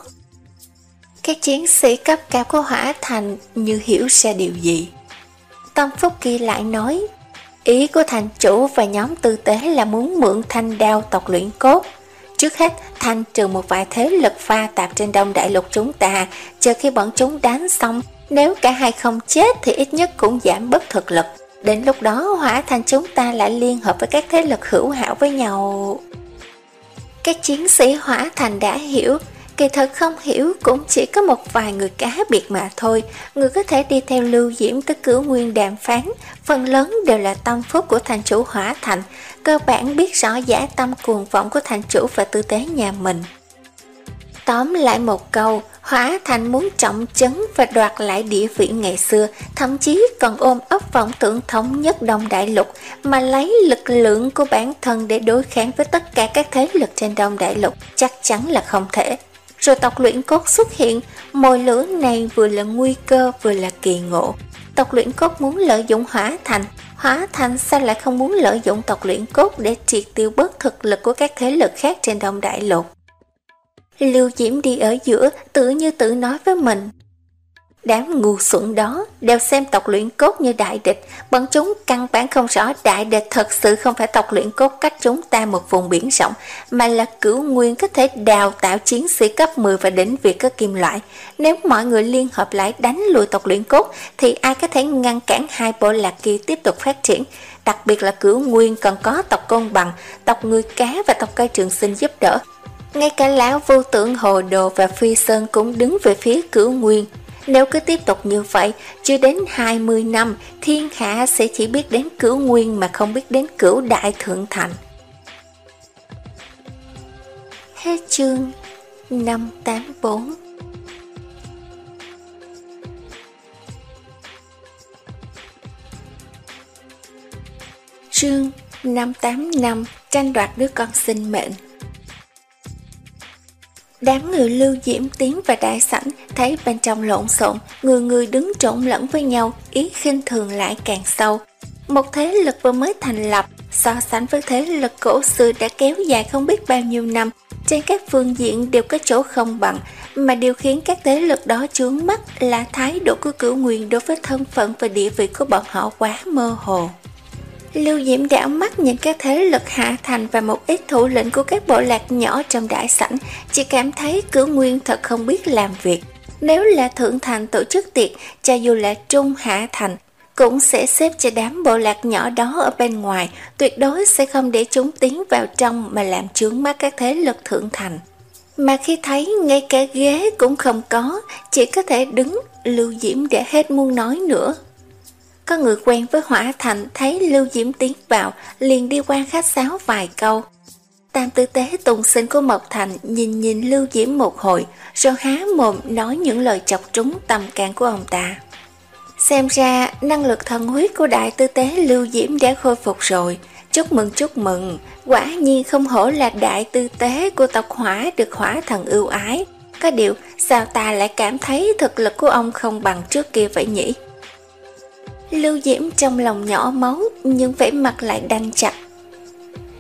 Các chiến sĩ cấp cao của Hỏa Thành như hiểu ra điều gì. Tâm phúc kia lại nói, ý của thành chủ và nhóm tư tế là muốn mượn thanh đao tộc Luyện Cốt. Trước hết, thanh trừ một vài thế lực pha tạp trên đông đại lục chúng ta, chờ khi bọn chúng đánh xong, nếu cả hai không chết thì ít nhất cũng giảm bớt thực lực. Đến lúc đó Hỏa Thành chúng ta lại liên hợp với các thế lực hữu hảo với nhau. Các chiến sĩ Hỏa Thành đã hiểu, kỳ thật không hiểu cũng chỉ có một vài người cá biệt mà thôi. Người có thể đi theo Lưu Diễm tới Cửu Nguyên đàm phán, phần lớn đều là tâm phúc của thành chủ Hỏa Thành, cơ bản biết rõ dã tâm cuồng vọng của thành chủ và tư tế nhà mình. Tóm lại một câu, Hỏa Thành muốn trọng trấn và đoạt lại địa vị ngày xưa, thậm chí còn ôm ấp vọng tưởng thống nhất Đông Đại Lục, mà lấy lực lượng của bản thân để đối kháng với tất cả các thế lực trên Đông Đại Lục chắc chắn là không thể. Rồi tộc Luyện Cốt xuất hiện, mồi lửa này vừa là nguy cơ vừa là kỳ ngộ. Tộc Luyện Cốt muốn lợi dụng Hỏa Thành, Hỏa Thành sao lại không muốn lợi dụng tộc Luyện Cốt để triệt tiêu bớt thực lực của các thế lực khác trên Đông Đại Lục. Lưu Diễm đi ở giữa, tự như tự nói với mình. Đám ngu xuẩn đó đều xem tộc Luyện Cốt như đại địch, bọn chúng căn bản không rõ đại địch thật sự không phải tộc Luyện Cốt cách chúng ta một vùng biển rộng, mà là Cửu Nguyên có thể đào tạo chiến sĩ cấp mười và đỉnh Việt có kim loại. Nếu mọi người liên hợp lại đánh lùi tộc Luyện Cốt thì ai có thể ngăn cản hai bộ lạc kia tiếp tục phát triển, đặc biệt là Cửu Nguyên còn có tộc Côn Bằng, tộc Người Cá và tộc Cây Trường Sinh giúp đỡ. Ngay cả lão vô tượng Hồ Đồ và Phi Sơn cũng đứng về phía Cửu Nguyên. Nếu cứ tiếp tục như vậy, chưa đến hai mươi năm, thiên hạ sẽ chỉ biết đến Cửu Nguyên mà không biết đến Cửu Đại Thượng Thành. Hết chương năm tám bốn. Chương năm tám năm, tranh đoạt đứa con sinh mệnh. Đám người Lưu Diễm tiến vào đại sảnh, thấy bên trong lộn xộn, người người đứng trộn lẫn với nhau, ý khinh thường lại càng sâu. Một thế lực vừa mới thành lập, so sánh với thế lực cổ xưa đã kéo dài không biết bao nhiêu năm, trên các phương diện đều có chỗ không bằng, mà điều khiến các thế lực đó chướng mắt là thái độ của Cửu Nguyên đối với thân phận và địa vị của bọn họ quá mơ hồ. Lưu Diễm đảo mắt nhìn các thế lực hạ thành và một ít thủ lĩnh của các bộ lạc nhỏ trong đại sảnh, chỉ cảm thấy Cửu Nguyên thật không biết làm việc. Nếu là thượng thành tổ chức tiệc, cho dù là trung hạ thành, cũng sẽ xếp cho đám bộ lạc nhỏ đó ở bên ngoài, tuyệt đối sẽ không để chúng tiến vào trong mà làm chướng mắt các thế lực thượng thành. Mà khi thấy ngay cả ghế cũng không có, chỉ có thể đứng, Lưu Diễm đã hết muốn nói nữa. Có người quen với Hỏa Thành thấy Lưu Diễm tiến vào, liền đi qua khách sáo vài câu. Tam tư tế tùng sinh của Mộc Thành nhìn nhìn Lưu Diễm một hồi, rồi há mồm nói những lời chọc trúng tâm can của ông ta. Xem ra năng lực thần huyết của đại tư tế Lưu Diễm đã khôi phục rồi. Chúc mừng chúc mừng, quả nhiên không hổ là đại tư tế của tộc Hỏa được Hỏa Thần ưu ái. Có điều sao ta lại cảm thấy thực lực của ông không bằng trước kia vậy nhỉ? Lưu Diễm trong lòng nhỏ máu nhưng vẻ mặt lại đanh chặt.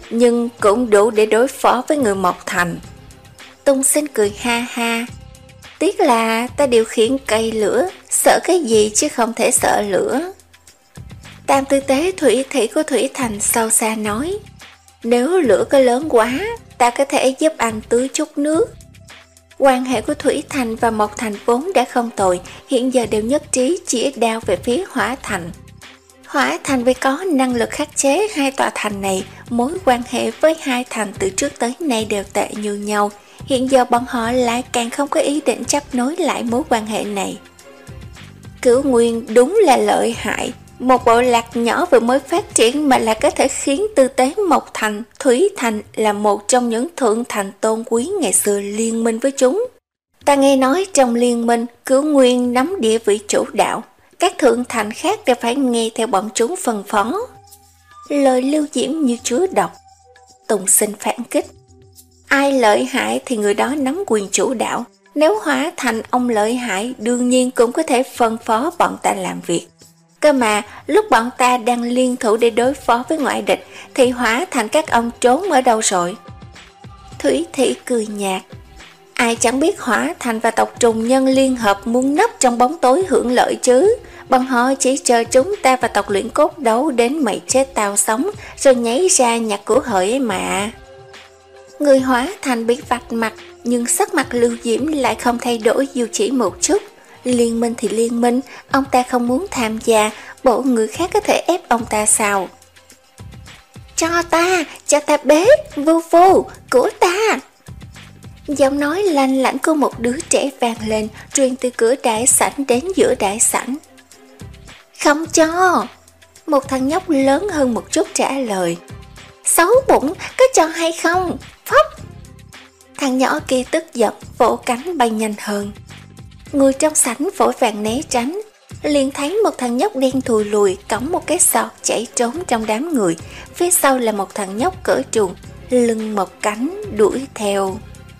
nhưng cũng đủ để đối phó với người Mộc Thành. Tùng Sinh cười ha ha. Tiếc là ta điều khiển cây lửa, sợ cái gì chứ không thể sợ lửa. Tam tư tế Thủy Thị của Thủy Thành sâu xa nói, nếu lửa có lớn quá, ta có thể giúp anh tưới chút nước. Quan hệ của Thủy Thành và Mộc Thành vốn đã không tồi, hiện giờ đều nhất trí chĩa đao về phía Hỏa Thành. Hỏa Thành vì có năng lực khắc chế hai tòa thành này, mối quan hệ với hai thành từ trước tới nay đều tệ như nhau. Hiện giờ bọn họ lại càng không có ý định chấp nối lại mối quan hệ này. Cửu Nguyên đúng là lợi hại. Một bộ lạc nhỏ vừa mới phát triển mà lại có thể khiến tư tế Mộc Thành, Thủy Thành là một trong những thượng thành tôn quý ngày xưa liên minh với chúng. Ta nghe nói trong liên minh, Cửu Nguyên nắm địa vị chủ đạo. Các thượng thành khác đều phải nghe theo bọn chúng phân phó. Lời Lưu Diễm như chứa độc. Tùng Sinh phản kích. Ai lợi hại thì người đó nắm quyền chủ đạo. Nếu Hỏa Thành ông lợi hại, đương nhiên cũng có thể phân phó bọn ta làm việc. Cơ mà lúc bọn ta đang liên thủ để đối phó với ngoại địch thì Hỏa Thành các ông trốn ở đâu rồi? Thủy Thị cười nhạt. Ai chẳng biết Hỏa Thành và tộc Trùng Nhân liên hợp muốn nấp trong bóng tối hưởng lợi chứ. Bọn họ chỉ chờ chúng ta và tộc Luyện Cốt đấu đến mày chết tao sống rồi nhảy ra nhặt của hời ấy mà. Người Hỏa Thành bị vạch mặt, nhưng sắc mặt Lưu Diễm lại không thay đổi dù chỉ một chút. Liên minh thì liên minh, ông ta không muốn tham gia, bộ người khác có thể ép ông ta sao? Cho ta, cho ta bếp, vu vu, của ta. Giọng nói lanh lảnh của một đứa trẻ vang lên, truyền từ cửa đại sảnh đến giữa đại sảnh. Không cho. Một thằng nhóc lớn hơn một chút trả lời. Xấu bụng, có cho hay không? Phốc. Thằng nhỏ kia tức giận, vỗ cánh bay nhanh hơn. Người trong sảnh vội vàng né tránh, liền thấy một thằng nhóc đen thùi lùi cõng một cái sọt chạy trốn trong đám người. Phía sau là một thằng nhóc cỡ chuồng, lưng một cánh đuổi theo.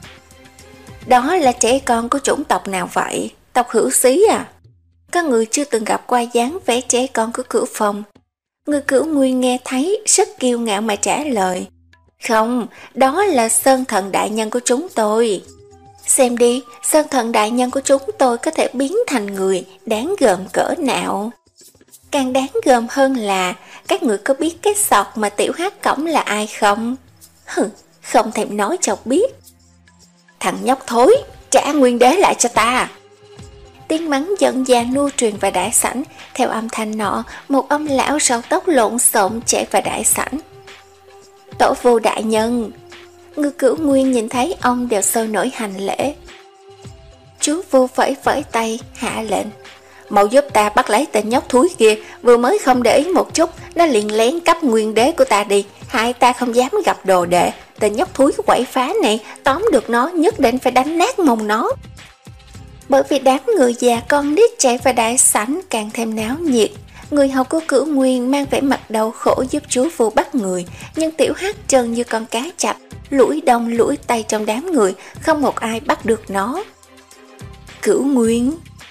Đó là trẻ con của chủng tộc nào vậy? Tộc Hữu Xí à? Có người chưa từng gặp qua dáng vẻ trẻ con của Cửu Phong. Người Cửu Nguyên nghe thấy rất kiêu ngạo mà trả lời. Không, đó là Sơn Thần đại nhân của chúng tôi. Xem đi, Sơn Thần đại nhân của chúng tôi có thể biến thành người đáng gờm cỡ nào. Càng đáng gờm hơn là các người có biết cái sọt mà Tiểu Hắc cõng là ai không? Hừ, không thèm nói cho biết. Thằng nhóc thối, trả nguyên đế lại cho ta. Tiếng mắng giận già nua truyền vào đại sảnh. Theo âm thanh nọ, một ông lão râu tóc lộn xộn chạy vào đại sảnh. Tổ vu đại nhân. Người Cửu Nguyên nhìn thấy ông đều sôi nổi hành lễ. Chú vu vẫy vẫy tay, hạ lệnh. Mau giúp ta bắt lấy tên nhóc thúi kia, vừa mới không để ý một chút, nó liền lén cắp nguyên đế của ta đi, hại ta không dám gặp đồ đệ. Tên nhóc thúi quậy phá này, tóm được nó nhất định phải đánh nát mông nó. Bởi vì đám người già con nít chạy vào đại sảnh càng thêm náo nhiệt. Người hầu của Cửu Nguyên mang vẻ mặt đau khổ giúp chú vu bắt người, nhưng Tiểu Hắc trơn như con cá chạch, lủi đông lủi tây trong đám người, không một ai bắt được nó. Cửu Nguyên.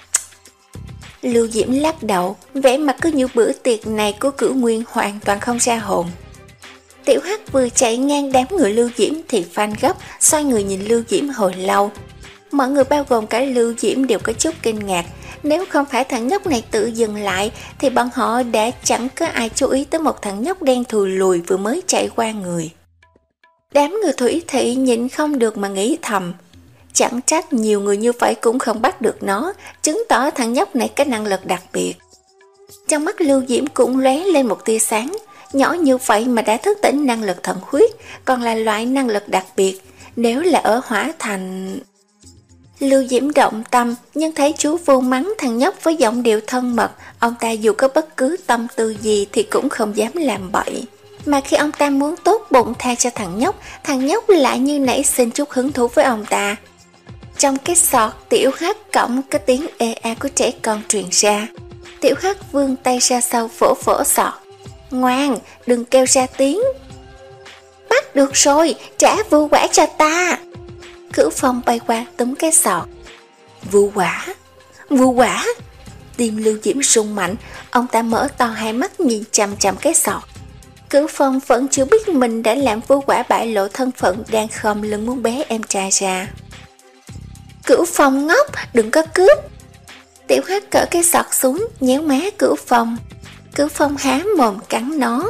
Lưu Diễm lắc đầu, vẻ mặt cứ như bữa tiệc này của Cửu Nguyên hoàn toàn không ra hồn. Tiểu Hắc vừa chạy ngang đám người Lưu Diễm thì phanh gấp, xoay người nhìn Lưu Diễm hồi lâu. Mọi người bao gồm cả Lưu Diễm đều có chút kinh ngạc. Nếu không phải thằng nhóc này tự dừng lại thì bọn họ đã chẳng có ai chú ý tới một thằng nhóc đen thùi lùi vừa mới chạy qua người. Đám người Thủy Thị nhịn không được mà nghĩ thầm. Chẳng trách nhiều người như vậy cũng không bắt được nó, chứng tỏ thằng nhóc này có năng lực đặc biệt. Trong mắt Lưu Diễm cũng lóe lên một tia sáng. Nhỏ như vậy mà đã thức tỉnh năng lực thần huyết, còn là loại năng lực đặc biệt. Nếu là ở Hỏa Thành... Lưu Diễm động tâm, nhưng thấy chú vô mắng thằng nhóc với giọng điệu thân mật, ông ta dù có bất cứ tâm tư gì thì cũng không dám làm bậy. Mà khi ông ta muốn tốt bụng tha cho thằng nhóc, thằng nhóc lại như nảy sinh chút hứng thú với ông ta. Trong cái sọt, Tiểu Hắc cõng có tiếng ê a của trẻ con truyền ra. Tiểu Hắc vươn tay ra sau vỗ vỗ sọt. Ngoan, đừng kêu ra tiếng. Bắt được rồi, trả vu quả cho ta. Cửu Phong bay qua túm cái sọt. Vu quả, vu quả. Tim Lưu Diễm rung mạnh, ông ta mở to hai mắt nhìn chằm chằm cái sọt. Cửu Phong vẫn chưa biết mình đã làm vô quả bại lộ thân phận, đang khom lưng muốn bé em trai ra. Cửu Phong ngốc, đừng có cướp. Tiểu Hắc cỡ cái sọt xuống, nhéo má Cửu Phong. Cửu Phong há mồm cắn nó.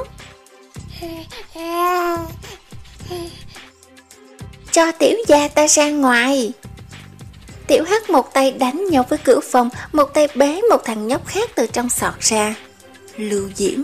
Cho tiểu gia ta ra ngoài. Tiểu Hắc một tay đánh nhau với Cửu Phong, một tay bế một thằng nhóc khác từ trong sọt ra. Lưu Diễm,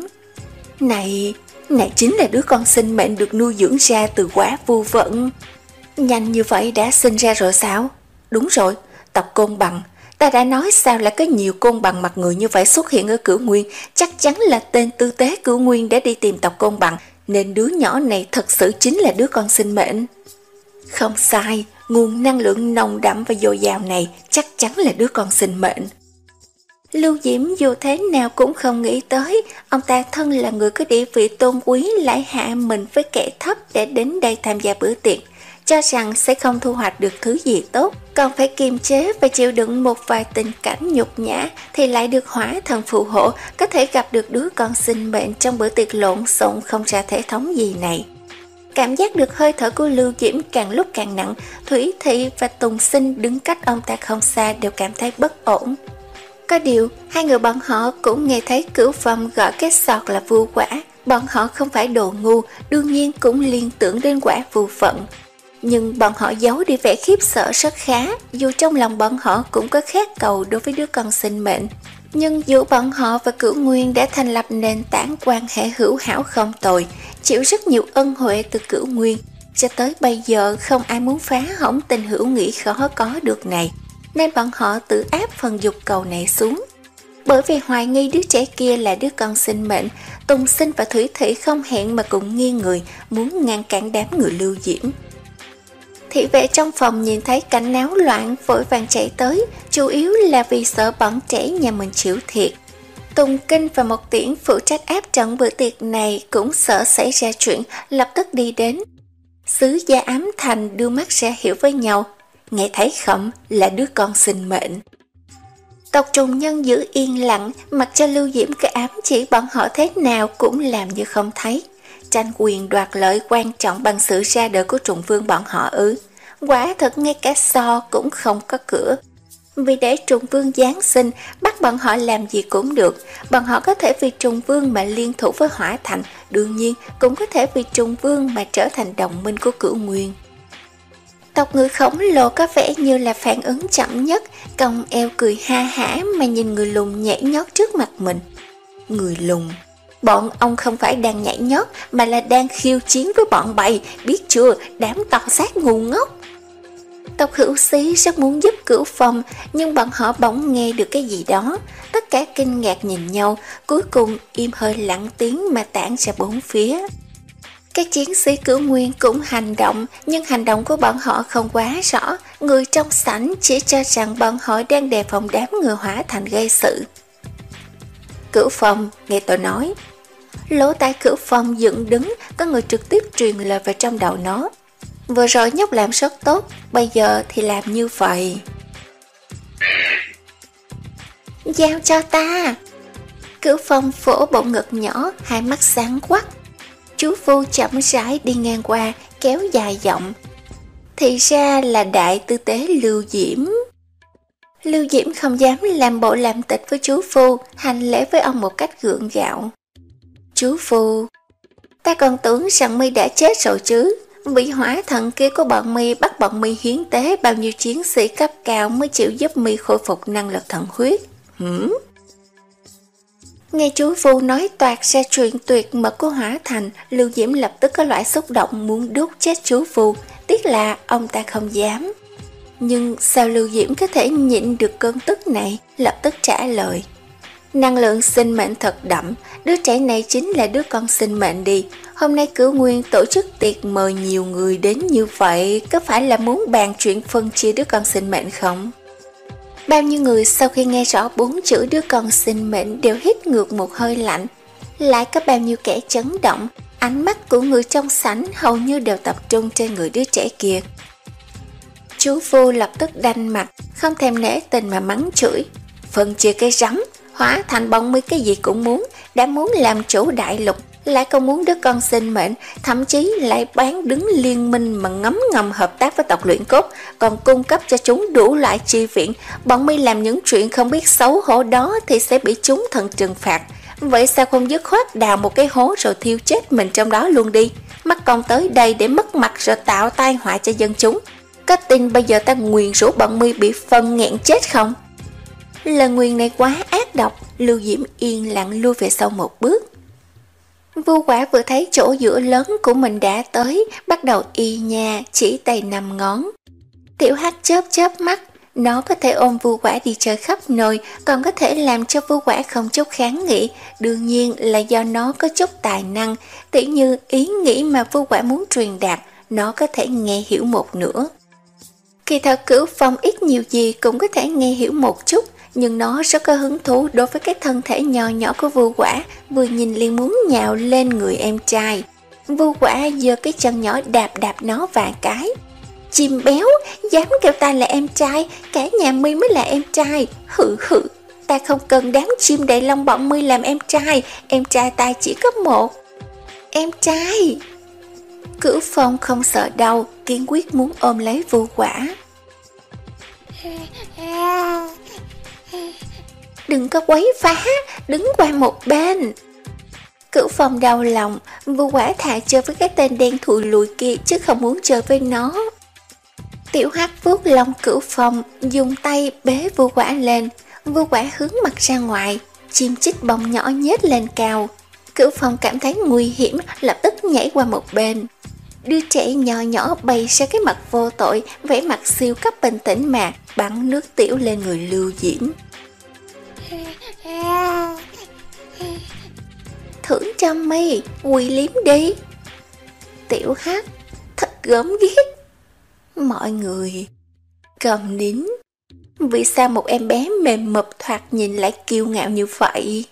Này, này chính là đứa con sinh mệnh được nuôi dưỡng ra từ quả vô vận. Nhanh như vậy đã sinh ra rồi sao? Đúng rồi, tộc Côn Bằng. Ta đã nói sao là có nhiều côn bằng mặt người như vậy xuất hiện ở Cửu Nguyên. Chắc chắn là tên tư tế Cửu Nguyên đã đi tìm tộc Côn Bằng, nên đứa nhỏ này thật sự chính là đứa con sinh mệnh. Không sai, nguồn năng lượng nồng đậm và dồi dào này chắc chắn là đứa con sinh mệnh. Lưu Diễm dù thế nào cũng không nghĩ tới, ông ta thân là người có địa vị tôn quý lại hạ mình với kẻ thấp để đến đây tham gia bữa tiệc, cho rằng sẽ không thu hoạch được thứ gì tốt, còn phải kiềm chế và chịu đựng một vài tình cảnh nhục nhã thì lại được hỏa thần phù hộ, có thể gặp được đứa con sinh mệnh trong bữa tiệc lộn xộn không ra thể thống gì này. Cảm giác được hơi thở của Lưu Diễm càng lúc càng nặng, Thủy Thị và Tùng Sinh đứng cách ông ta không xa đều cảm thấy bất ổn. Có điều, hai người bọn họ cũng nghe thấy Cửu Phong gọi cái sọt là vu quả. Bọn họ không phải đồ ngu, đương nhiên cũng liên tưởng đến quả vu phận. Nhưng bọn họ giấu đi vẻ khiếp sợ rất khá, dù trong lòng bọn họ cũng có khát cầu đối với đứa con sinh mệnh. Nhưng dù bọn họ và Cửu Nguyên đã thành lập nền tảng quan hệ hữu hảo không tồi, chịu rất nhiều ân huệ từ Cửu Nguyên, cho tới bây giờ không ai muốn phá hỏng tình hữu nghị khó có được này, nên bọn họ tự áp phần dục cầu này xuống. Bởi vì hoài nghi đứa trẻ kia là đứa con sinh mệnh, Tùng Sinh và Thủy Thị không hẹn mà cùng nghiêng người, muốn ngăn cản đám người Lưu Diễm. Thị vệ trong phòng nhìn thấy cảnh náo loạn vội vàng chạy tới, chủ yếu là vì sợ bọn trẻ nhà mình chịu thiệt. Tùng Kinh và Mộc Tiễn phụ trách áp trận bữa tiệc này cũng sợ xảy ra chuyện, lập tức đi đến. Sứ gia Ám Thành đưa mắt ra hiểu với nhau, nghe thấy không, là đứa con sinh mệnh. Tộc Trùng Nhân giữ yên lặng, mặc cho Lưu Diễm cái ám chỉ bọn họ thế nào cũng làm như không thấy. Tranh quyền đoạt lợi quan trọng bằng sự ra đời của Trùng Vương bọn họ ư? Quả thật ngay cả so cũng không có cửa. Vì để Trùng Vương giáng sinh, bắt bọn họ làm gì cũng được. Bọn họ có thể vì Trùng Vương mà liên thủ với Hỏa Thành, đương nhiên cũng có thể vì Trùng Vương mà trở thành đồng minh của Cửu Nguyên. Tộc người khổng lồ có vẻ như là phản ứng chậm nhất, cong eo cười ha hả mà nhìn người lùn nhảy nhót trước mặt mình. Người lùn, bọn ông không phải đang nhảy nhót mà là đang khiêu chiến với bọn bầy, biết chưa, đám to xác ngu ngốc. Tộc Hữu Xí rất muốn giúp Cửu Phong, nhưng bọn họ bỗng nghe được cái gì đó, tất cả kinh ngạc nhìn nhau, cuối cùng im hơi lặng tiếng mà tản ra bốn phía. Các chiến sĩ Cửu Nguyên cũng hành động, nhưng hành động của bọn họ không quá rõ. Người trong sảnh chỉ cho rằng bọn họ đang đề phòng đám người Hỏa Thành gây sự. Cửu Phong, nghe tôi nói. Lỗ tai Cửu Phong dựng đứng, có người trực tiếp truyền lời vào trong đầu nó. Vừa rồi nhóc làm rất tốt, bây giờ thì làm như vậy. Giao cho ta. Cửu Phong vỗ bộ ngực nhỏ, hai mắt sáng quắc. Chú Phu chậm rãi đi ngang qua, kéo dài giọng. Thì ra là đại tư tế Lưu Diễm. Lưu Diễm không dám làm bộ làm tịch với chú Phu, hành lễ với ông một cách gượng gạo. Chú Phu, ta còn tưởng rằng mi đã chết rồi chứ. Bị hỏa thần kia của bọn mi bắt bọn mi hiến tế bao nhiêu chiến sĩ cấp cao mới chịu giúp mi khôi phục năng lực thần huyết. Hửm? Nghe chú Phu nói toạc ra chuyện tuyệt mật của Hỏa Thành, Lưu Diễm lập tức có loại xúc động muốn đốt chết chú Phu, tiếc là ông ta không dám. Nhưng sao Lưu Diễm có thể nhịn được cơn tức này, lập tức trả lời. Năng lượng sinh mệnh thật đậm, đứa trẻ này chính là đứa con sinh mệnh đi. Hôm nay Cửu Nguyên tổ chức tiệc mời nhiều người đến như vậy, có phải là muốn bàn chuyện phân chia đứa con sinh mệnh không? Bao nhiêu người sau khi nghe rõ bốn chữ đứa con sinh mệnh đều hít ngược một hơi lạnh. Lại có bao nhiêu kẻ chấn động, ánh mắt của người trong sảnh hầu như đều tập trung trên người đứa trẻ kia. Chú Phu lập tức đanh mặt, không thèm nể tình mà mắng chửi. Phân chia cái rắm, Hỏa Thành bọn mi cái gì cũng muốn, đã muốn làm chủ đại lục, lại còn muốn đứa con sinh mệnh, thậm chí lại bán đứng liên minh mà ngấm ngầm hợp tác với tộc luyện cốt, còn cung cấp cho chúng đủ loại chi viện. Bọn mi làm những chuyện không biết xấu hổ đó thì sẽ bị chúng thần trừng phạt. Vậy sao không dứt khoát đào một cái hố rồi thiêu chết mình trong đó luôn đi? Mắc công tới đây để mất mặt rồi tạo tai họa cho dân chúng. Có tin bây giờ ta nguyền rủa bọn mi bị phân nghẹn chết không? Lời nguyền này quá ác độc. Lưu Diễm yên lặng lui về sau một bước. Vu Quả vừa thấy chỗ giữa lớn của mình đã tới, bắt đầu y nha chỉ tay năm ngón. Tiểu Hắc chớp chớp mắt, nó có thể ôm Vu Quả đi chơi khắp nơi, còn có thể làm cho Vu Quả không chút kháng nghị, đương nhiên là do nó có chút tài năng, tỉ như ý nghĩ mà Vu Quả muốn truyền đạt, nó có thể nghe hiểu một nửa. Kỳ thật Cửu Phong ít nhiều gì cũng có thể nghe hiểu một chút, nhưng nó rất có hứng thú đối với cái thân thể nhỏ nhỏ của Vu Quả, vừa nhìn liền muốn nhào lên người em trai. Vu Quả giơ cái chân nhỏ đạp đạp nó vài cái. Chim béo, dám kêu ta là em trai, cả nhà mi mới là em trai. Hự hự, ta không cần đám chim đại long bọn mi làm em trai, em trai ta chỉ có một. Em trai! Cửu Phong không sợ đau, kiên quyết muốn ôm lấy Vu Quả. Đừng có quấy phá, đứng qua một bên. Cửu Phong đau lòng, Vu Quả thà chơi với cái tên đen thùi lùi kia chứ không muốn chơi với nó. Tiểu Hắc vuốt lông Cửu Phong, dùng tay bế Vu Quả lên. Vu Quả hướng mặt ra ngoài, chim chích bông nhỏ nhếch lên cao. Cửu Phong cảm thấy nguy hiểm, lập tức nhảy qua một bên. Đứa trẻ nhỏ nhỏ bày ra cái mặt vô tội, vẻ mặt siêu cấp bình tĩnh mà bắn nước tiểu lên người Lưu Diễm. Thưởng cho mi, quỳ liếm đi. Tiểu Hắc, thật gớm ghiếc. Mọi người cầm nín. Vì sao một em bé mềm mập thoạt nhìn lại kiêu ngạo như vậy?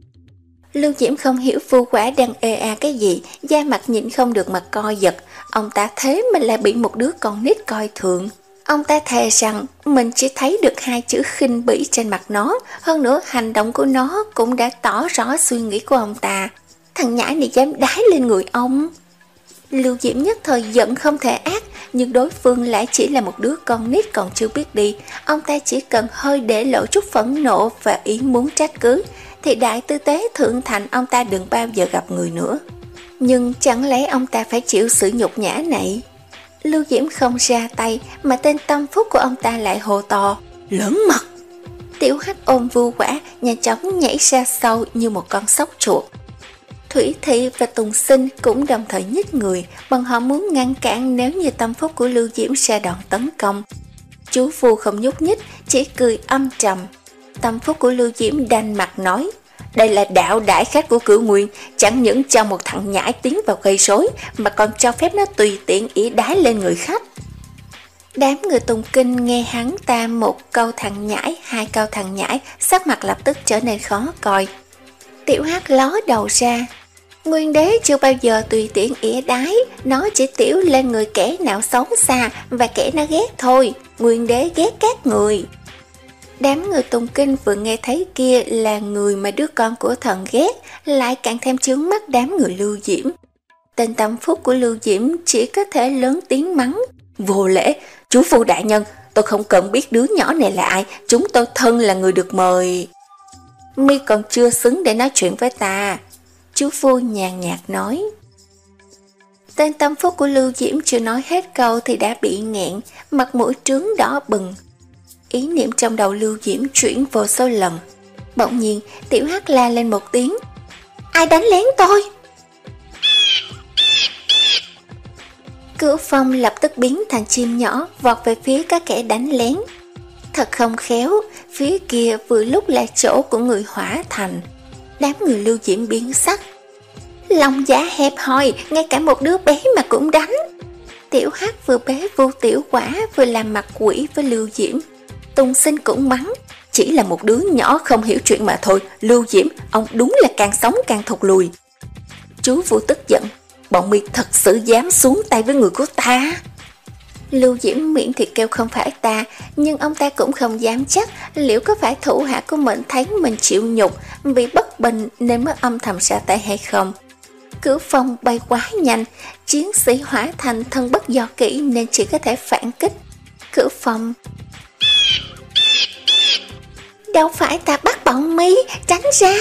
Lưu Diễm không hiểu Vu Quả đang ê a cái gì, da mặt nhịn không được mà co giật. Ông ta thế mà lại bị một đứa con nít coi thường. Ông ta thề rằng mình chỉ thấy được hai chữ khinh bỉ trên mặt nó, hơn nữa hành động của nó cũng đã tỏ rõ suy nghĩ của ông ta. Thằng nhãi này dám đái lên người ông. Lưu Diễm nhất thời giận không thể ác, nhưng đối phương lại chỉ là một đứa con nít còn chưa biết đi. Ông ta chỉ cần hơi để lộ chút phẫn nộ và ý muốn trách cứ, thì đại tư tế thượng thành ông ta đừng bao giờ gặp người nữa. Nhưng chẳng lẽ ông ta phải chịu sự nhục nhã này? Lưu Diễm không ra tay, mà tên tâm phúc của ông ta lại hô to, lớn mật. Tiểu Hắc ôm Vu Quả, nhanh chóng nhảy ra sau như một con sóc chuột. Thủy Thị và Tùng Sinh cũng đồng thời nhích người, bọn họ muốn ngăn cản nếu như tâm phúc của Lưu Diễm ra đòn tấn công. Chú Vu không nhúc nhích, chỉ cười âm trầm. Tâm phúc của Lưu Diễm đanh mặt nói, đây là đạo đãi khách của Cửu Nguyên, chẳng những cho một thằng nhãi tiến vào gây rối, mà còn cho phép nó tùy tiện ỷ đái lên người khách. Đám người Tùng Kinh nghe hắn ta một câu thằng nhãi, hai câu thằng nhãi, sắc mặt lập tức trở nên khó coi. Tiểu Hắc ló đầu ra, Nguyên đế chưa bao giờ tùy tiện ỉa đái, nó chỉ tiểu lên người kẻ nào xấu xa và kẻ nó ghét thôi. Nguyên đế ghét các người. Đám người Tùng Kinh vừa nghe thấy kia là người mà đứa con của thần ghét, lại càng thêm chướng mắt đám người Lưu Diễm. Tên tâm phúc của Lưu Diễm chỉ có thể lớn tiếng mắng, vô lễ, chú Phu đại nhân, tôi không cần biết đứa nhỏ này là ai, chúng tôi thân là người được mời. Mi còn chưa xứng để nói chuyện với ta, chú Phu nhàn nhạt nói. Tên tâm phúc của Lưu Diễm chưa nói hết câu thì đã bị nghẹn, mặt mũi trướng đỏ bừng. Ý niệm trong đầu Lưu Diễm chuyển vô số lần. Bỗng nhiên Tiểu Hắc la lên một tiếng, ai đánh lén tôi? Cửu Phong lập tức biến thành chim nhỏ, vọt về phía các kẻ đánh lén. Thật không khéo, phía kia vừa lúc là chỗ của người Hỏa Thành. Đám người Lưu Diễm biến sắc. Lòng dạ hẹp hòi, ngay cả một đứa bé mà cũng đánh. Tiểu Hắc vừa bế Vu Tiểu Quả vừa làm mặt quỷ với Lưu Diễm. Tùng Sinh cũng mắng, chỉ là một đứa nhỏ không hiểu chuyện mà thôi. Lưu Diễm, ông đúng là càng sống càng thụt lùi. Chú Vu tức giận, bọn mi thật sự dám xuống tay với người của ta? Lưu Diễm miệng thì kêu không phải ta, nhưng ông ta cũng không dám chắc liệu có phải thủ hạ của mình thấy mình chịu nhục vì bất bình nên mới âm thầm ra tay hay không. Cửu Phong bay quá nhanh, chiến sĩ Hỏa Thành thân bất do kỹ nên chỉ có thể phản kích. Cửu Phong: đâu phải ta bắt bọn mi, tránh ra.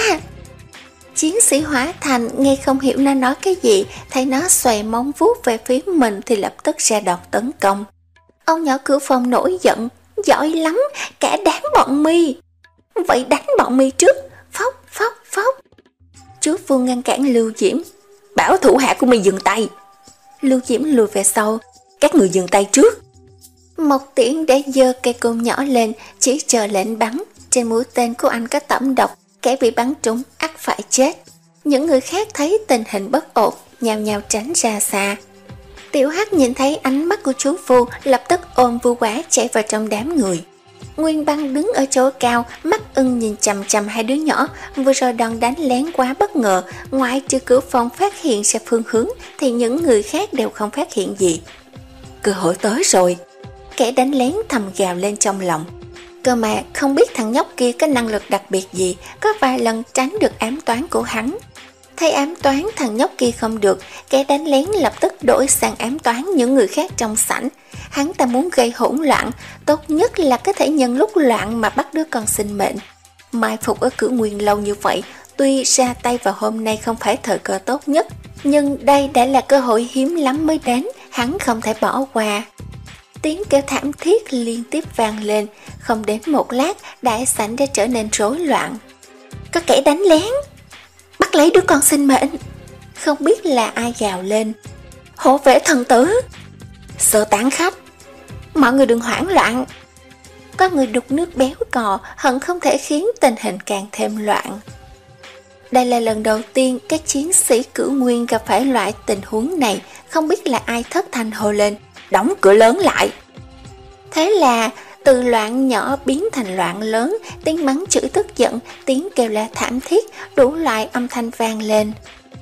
Chiến sĩ Hỏa Thành nghe không hiểu nó nói cái gì, thấy nó xòe móng vuốt về phía mình thì lập tức ra đòn tấn công. Ông nhỏ Cửu Phong nổi giận: giỏi lắm, cả đám bọn mi. Vậy đánh bọn mi trước. Phốc phốc phốc. Chú Phu ngăn cản Lưu Diễm: bảo thủ hạ của mi dừng tay. Lưu Diễm lùi về sau: các người dừng tay trước. Mộc Tiễn đã giơ cây côn nhỏ lên, chỉ chờ lệnh bắn. Trên mũi tên của anh có tẩm độc, kẻ bị bắn trúng ắt phải chết. Những người khác thấy tình hình bất ổn, nhao nhao tránh ra xa. Tiểu Hắc nhìn thấy ánh mắt của chú Phu, lập tức ôm Vu Quả chạy vào trong đám người. Nguyên Băng đứng ở chỗ cao, mắt ưng nhìn chằm chằm hai đứa nhỏ. Vừa rồi đòn đánh lén quá bất ngờ, ngoại trừ Cửu Phong phát hiện ra phương hướng thì những người khác đều không phát hiện gì. Cơ hội tới rồi, kẻ đánh lén thầm gào lên trong lòng. Cơ mà không biết thằng nhóc kia có năng lực đặc biệt gì, có vài lần tránh được ám toán của hắn. Thấy ám toán thằng nhóc kia không được, kẻ đánh lén lập tức đổi sang ám toán những người khác trong sảnh. Hắn ta muốn gây hỗn loạn, tốt nhất là có thể nhân lúc loạn mà bắt đứa con sinh mệnh. Mai phục ở Cửu Nguyên lâu như vậy, tuy ra tay vào hôm nay không phải thời cơ tốt nhất, nhưng đây đã là cơ hội hiếm lắm mới đến, hắn không thể bỏ qua. Tiếng kêu thảm thiết liên tiếp vang lên, không đến một lát đại sảnh đã trở nên rối loạn. Có kẻ đánh lén, bắt lấy đứa con sinh mệnh. Không biết là ai gào lên: hộ vệ thần tử, sơ tán khách, mọi người đừng hoảng loạn. Có người đục nước béo cò, hận không thể khiến tình hình càng thêm loạn. Đây là lần đầu tiên các chiến sĩ Cửu Nguyên gặp phải loại tình huống này, không biết là ai thất thanh hô lên: đóng cửa lớn lại. Thế là từ loạn nhỏ biến thành loạn lớn, tiếng mắng chửi tức giận, tiếng kêu la thảm thiết, đủ loại âm thanh vang lên.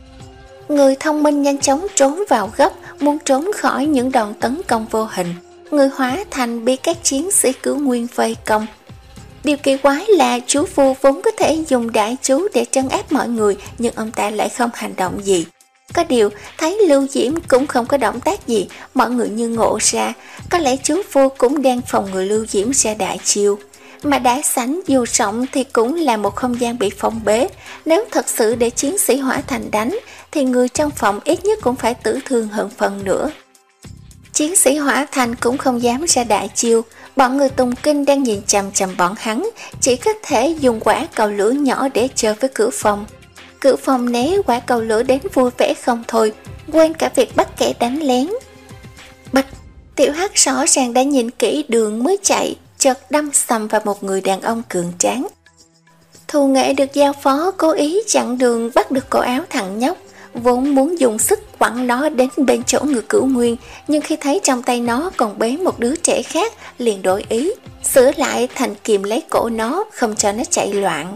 Người thông minh nhanh chóng trốn vào gấp, muốn trốn khỏi những đòn tấn công vô hình. Người Hóa Thành bị các chiến sĩ Cửu Nguyên vây công. Điều kỳ quái là chú Phu vốn có thể dùng đại chú để trấn áp mọi người, nhưng ông ta lại không hành động gì. Có điều, thấy Lưu Diễm cũng không có động tác gì, mọi người như ngộ ra, có lẽ chú Phu cũng đang phòng ngừa Lưu Diễm ra đại chiêu. Mà đại sảnh dù rộng thì cũng là một không gian bị phong bế, nếu thật sự để chiến sĩ Hỏa Thành đánh, thì người trong phòng ít nhất cũng phải tử thương hơn phần nữa. Chiến sĩ Hỏa Thành cũng không dám ra đại chiêu, bọn người Tùng Kinh đang nhìn chằm chằm bọn hắn, chỉ có thể dùng quả cầu lửa nhỏ để chơi với Cửu Phong. Cửu Phong né quả cầu lửa đến vui vẻ không thôi, quên cả việc bắt kẻ đánh lén. Bịch, Tiểu Hắc rõ ràng đã nhìn kỹ đường mới chạy, chợt đâm sầm vào một người đàn ông cường tráng. Thù Nghệ được giao phó cố ý chặn đường bắt được cổ áo thằng nhóc, vốn muốn dùng sức quẳng nó đến bên chỗ người Cửu Nguyên, nhưng khi thấy trong tay nó còn bế một đứa trẻ khác, liền đổi ý, sửa lại thành kìm lấy cổ nó, không cho nó chạy loạn.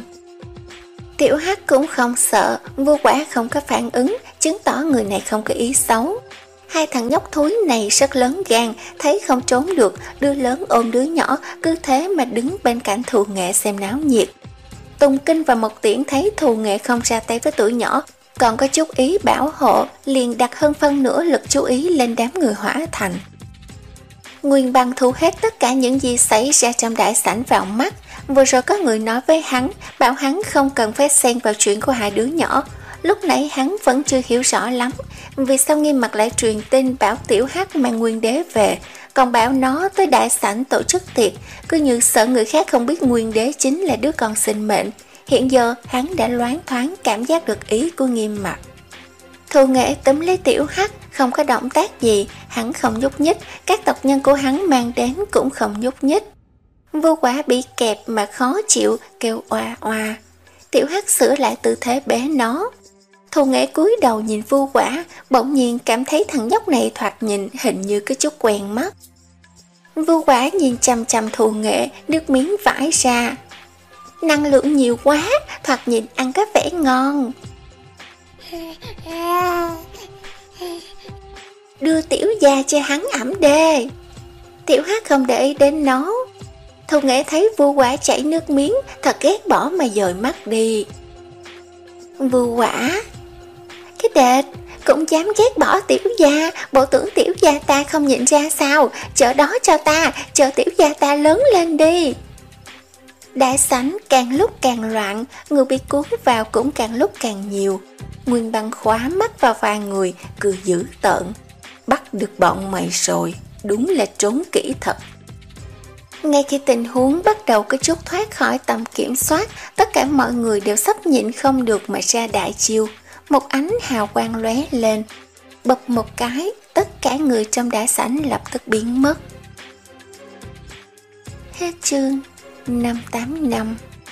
Tiểu Hắc cũng không sợ, Vô Quả không có phản ứng, chứng tỏ người này không có ý xấu. Hai thằng nhóc thúi này rất lớn gan, thấy không trốn được, đứa lớn ôm đứa nhỏ, cứ thế mà đứng bên cạnh Thù Nghệ xem náo nhiệt. Tùng Kinh và Mộc Tiễn thấy Thù Nghệ không ra tay với tụi nhỏ, còn có chút ý bảo hộ, liền đặt hơn phân nửa lực chú ý lên đám người Hỏa Thành. Nguyên Băng thu hết tất cả những gì xảy ra trong đại sảnh vào mắt. Vừa rồi có người nói với hắn, bảo hắn không cần phải xen vào chuyện của hai đứa nhỏ. Lúc nãy hắn vẫn chưa hiểu rõ lắm, vì sao Nghiêm Mặc lại truyền tin bảo Tiểu Hắc mang Nguyên Đế về, còn bảo nó tới đại sảnh tổ chức tiệc, cứ như sợ người khác không biết Nguyên Đế chính là đứa con sinh mệnh. Hiện giờ hắn đã loáng thoáng cảm giác được ý của Nghiêm Mặc. Thù Nghệ túm lấy Tiểu Hắc, không có động tác gì, hắn không nhúc nhích, các tộc nhân của hắn mang đến cũng không nhúc nhích. Vô Quả bị kẹp mà khó chịu, kêu oa oa. Tiểu Hắc sửa lại tư thế bế nó. Thù Nghệ cúi đầu nhìn Vô Quả, bỗng nhiên cảm thấy thằng nhóc này thoạt nhìn hình như có chút quen mắt. Vô Quả nhìn chằm chằm Thù Nghệ, nước miếng vãi ra. Năng lượng nhiều quá, thoạt nhìn ăn có vẻ ngon. Đưa tiểu gia cho hắn ẩm đê. Tiểu Hắc không để ý đến nó. Thù Nghệ thấy Vô Quả chảy nước miếng, thật ghét bỏ mà dời mắt đi. Vô Quả, cái đệt, cũng dám ghét bỏ tiểu gia, bộ tưởng tiểu gia ta không nhìn ra sao, chờ đó cho ta, chờ tiểu gia ta lớn lên đi. Đại sảnh càng lúc càng loạn, người bị cuốn vào cũng càng lúc càng nhiều. Nguyên Băng khóa mắt vào vài người, cười dữ tợn. Bắt được bọn mày rồi, đúng là trốn kỹ thật. Ngay khi tình huống bắt đầu có chút thoát khỏi tầm kiểm soát, tất cả mọi người đều sắp nhịn không được mà ra đại chiêu. Một ánh hào quang lóe lên, bập một cái, tất cả người trong đại sảnh lập tức biến mất. Hết chương năm tám năm.